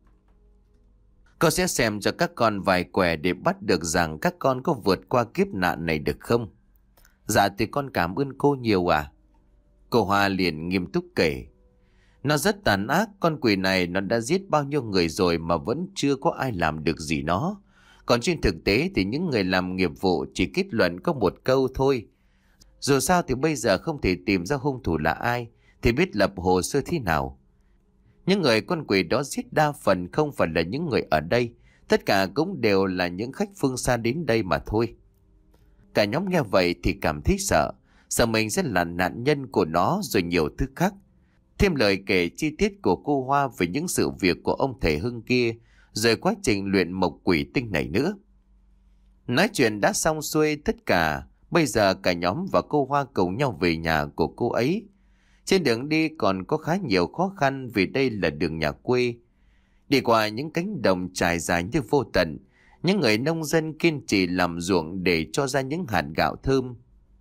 Cô sẽ xem cho các con vài quẻ để bắt được rằng các con có vượt qua kiếp nạn này được không? Dạ thì con cảm ơn cô nhiều à. Cô Hoa liền nghiêm túc kể: Nó rất tàn ác, con quỷ này nó đã giết bao nhiêu người rồi mà vẫn chưa có ai làm được gì nó. Còn trên thực tế thì những người làm nghiệp vụ chỉ kết luận có một câu thôi: dù sao thì bây giờ không thể tìm ra hung thủ là ai, thì biết lập hồ sơ thế nào. Những người con quỷ đó giết đa phần không phải là những người ở đây, tất cả cũng đều là những khách phương xa đến đây mà thôi. Cả nhóm nghe vậy thì cảm thấy sợ, sợ mình sẽ là nạn nhân của nó rồi nhiều thứ khác. Thêm lời kể chi tiết của cô Hoa về những sự việc của ông thầy Hưng kia, rồi quá trình luyện mộc quỷ tinh này nữa. Nói chuyện đã xong xuôi tất cả, bây giờ cả nhóm và cô Hoa cùng nhau về nhà của cô ấy. Trên đường đi còn có khá nhiều khó khăn vì đây là đường nhà quê. Đi qua những cánh đồng trải dài như vô tận, những người nông dân kiên trì làm ruộng để cho ra những hạt gạo thơm.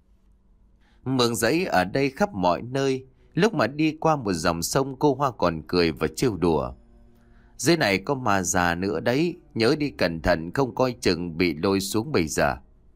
Mương giấy ở đây khắp mọi nơi, lúc mà đi qua một dòng sông cô Hoa còn cười và trêu đùa: Dưới này có ma già nữa đấy, nhớ đi cẩn thận không coi chừng bị lôi xuống bây giờ.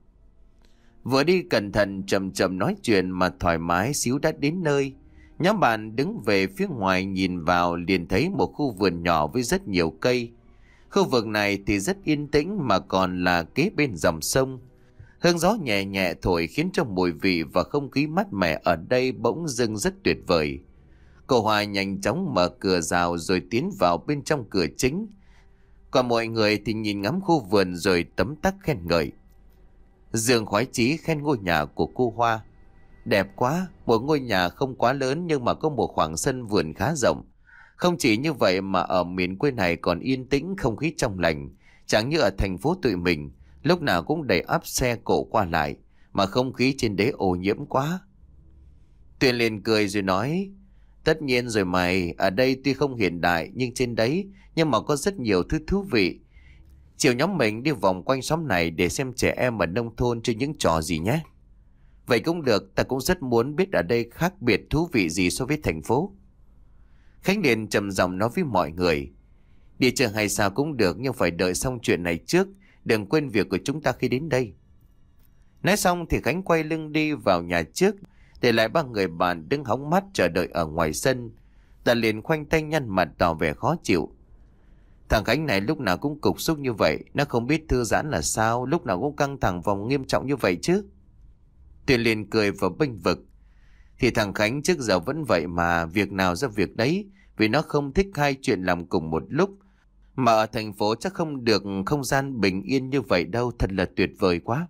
Vừa đi cẩn thận chậm chậm nói chuyện mà thoải mái xíu đã đến nơi. Nhóm bạn đứng về phía ngoài nhìn vào liền thấy một khu vườn nhỏ với rất nhiều cây. Khu vực này thì rất yên tĩnh mà còn là kế bên dòng sông. Hương gió nhẹ nhẹ thổi khiến cho mùi vị và không khí mát mẻ ở đây bỗng dưng rất tuyệt vời. Cô Hoa nhanh chóng mở cửa rào rồi tiến vào bên trong cửa chính. Còn mọi người thì nhìn ngắm khu vườn rồi tấm tắc khen ngợi. Dương khoái chí khen ngôi nhà của cô Hoa: Đẹp quá, một ngôi nhà không quá lớn nhưng mà có một khoảng sân vườn khá rộng. Không chỉ như vậy mà ở miền quê này còn yên tĩnh, không khí trong lành. Chẳng như ở thành phố tụi mình, lúc nào cũng đầy ắp xe cộ qua lại, mà không khí trên đấy ô nhiễm quá. Tuyền liền cười rồi nói: Tất nhiên rồi mày, ở đây tuy không hiện đại nhưng trên đấy nhưng mà có rất nhiều thứ thú vị. Chiều nhóm mình đi vòng quanh xóm này để xem trẻ em ở nông thôn chơi những trò gì nhé. Vậy cũng được, ta cũng rất muốn biết ở đây khác biệt thú vị gì so với thành phố. Khánh liền trầm giọng nói với mọi người: Đi chơi hay sao cũng được, nhưng phải đợi xong chuyện này trước, đừng quên việc của chúng ta khi đến đây. Nói xong thì Khánh quay lưng đi vào nhà trước, để lại ba người bạn đứng hóng mắt chờ đợi ở ngoài sân. Ta liền khoanh tay nhăn mặt tỏ vẻ khó chịu. Thằng Khánh này lúc nào cũng cục xúc như vậy, nó không biết thư giãn là sao, lúc nào cũng căng thẳng vòng nghiêm trọng như vậy chứ. Tuyền liền cười và bênh vực: Thì thằng Khánh trước giờ vẫn vậy mà, việc nào ra việc đấy, vì nó không thích hai chuyện làm cùng một lúc. Mà ở thành phố chắc không được không gian bình yên như vậy đâu, thật là tuyệt vời quá.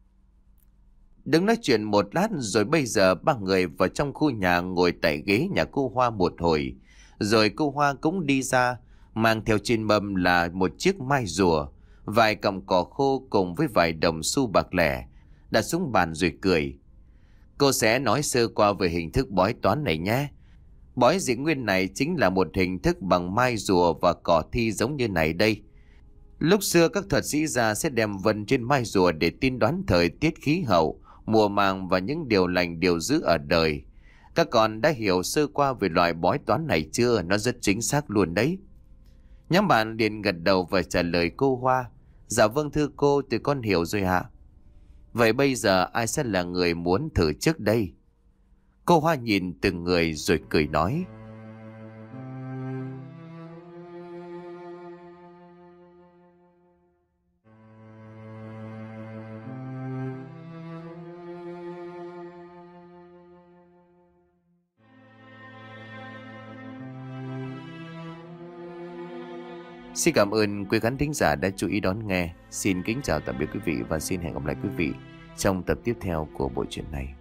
Đứng nói chuyện một lát rồi bây giờ ba người vào trong khu nhà ngồi tại ghế nhà cô Hoa một hồi. Rồi cô Hoa cũng đi ra, mang theo trên mâm là một chiếc mai rùa, vài cọng cỏ khô cùng với vài đồng xu bạc lẻ, đặt xuống bàn rồi cười: Cô sẽ nói sơ qua về hình thức bói toán này nhé. Bói dị nguyên này chính là một hình thức bằng mai rùa và cỏ thi giống như này đây. Lúc xưa các thuật sĩ gia sẽ đem vân trên mai rùa để tiên đoán thời tiết khí hậu, mùa màng và những điều lành điều dữ ở đời. Các con đã hiểu sơ qua về loại bói toán này chưa? Nó rất chính xác luôn đấy. Nhóm bạn liền gật đầu và trả lời cô Hoa. Dạ vâng thưa cô, tụi con hiểu rồi ạ. Vậy bây giờ ai sẽ là người muốn thử trước đây? Cô Hoa nhìn từng người rồi cười nói. Xin cảm ơn quý khán thính giả đã chú ý đón nghe. Xin kính chào tạm biệt quý vị và xin hẹn gặp lại quý vị trong tập tiếp theo của bộ truyện này.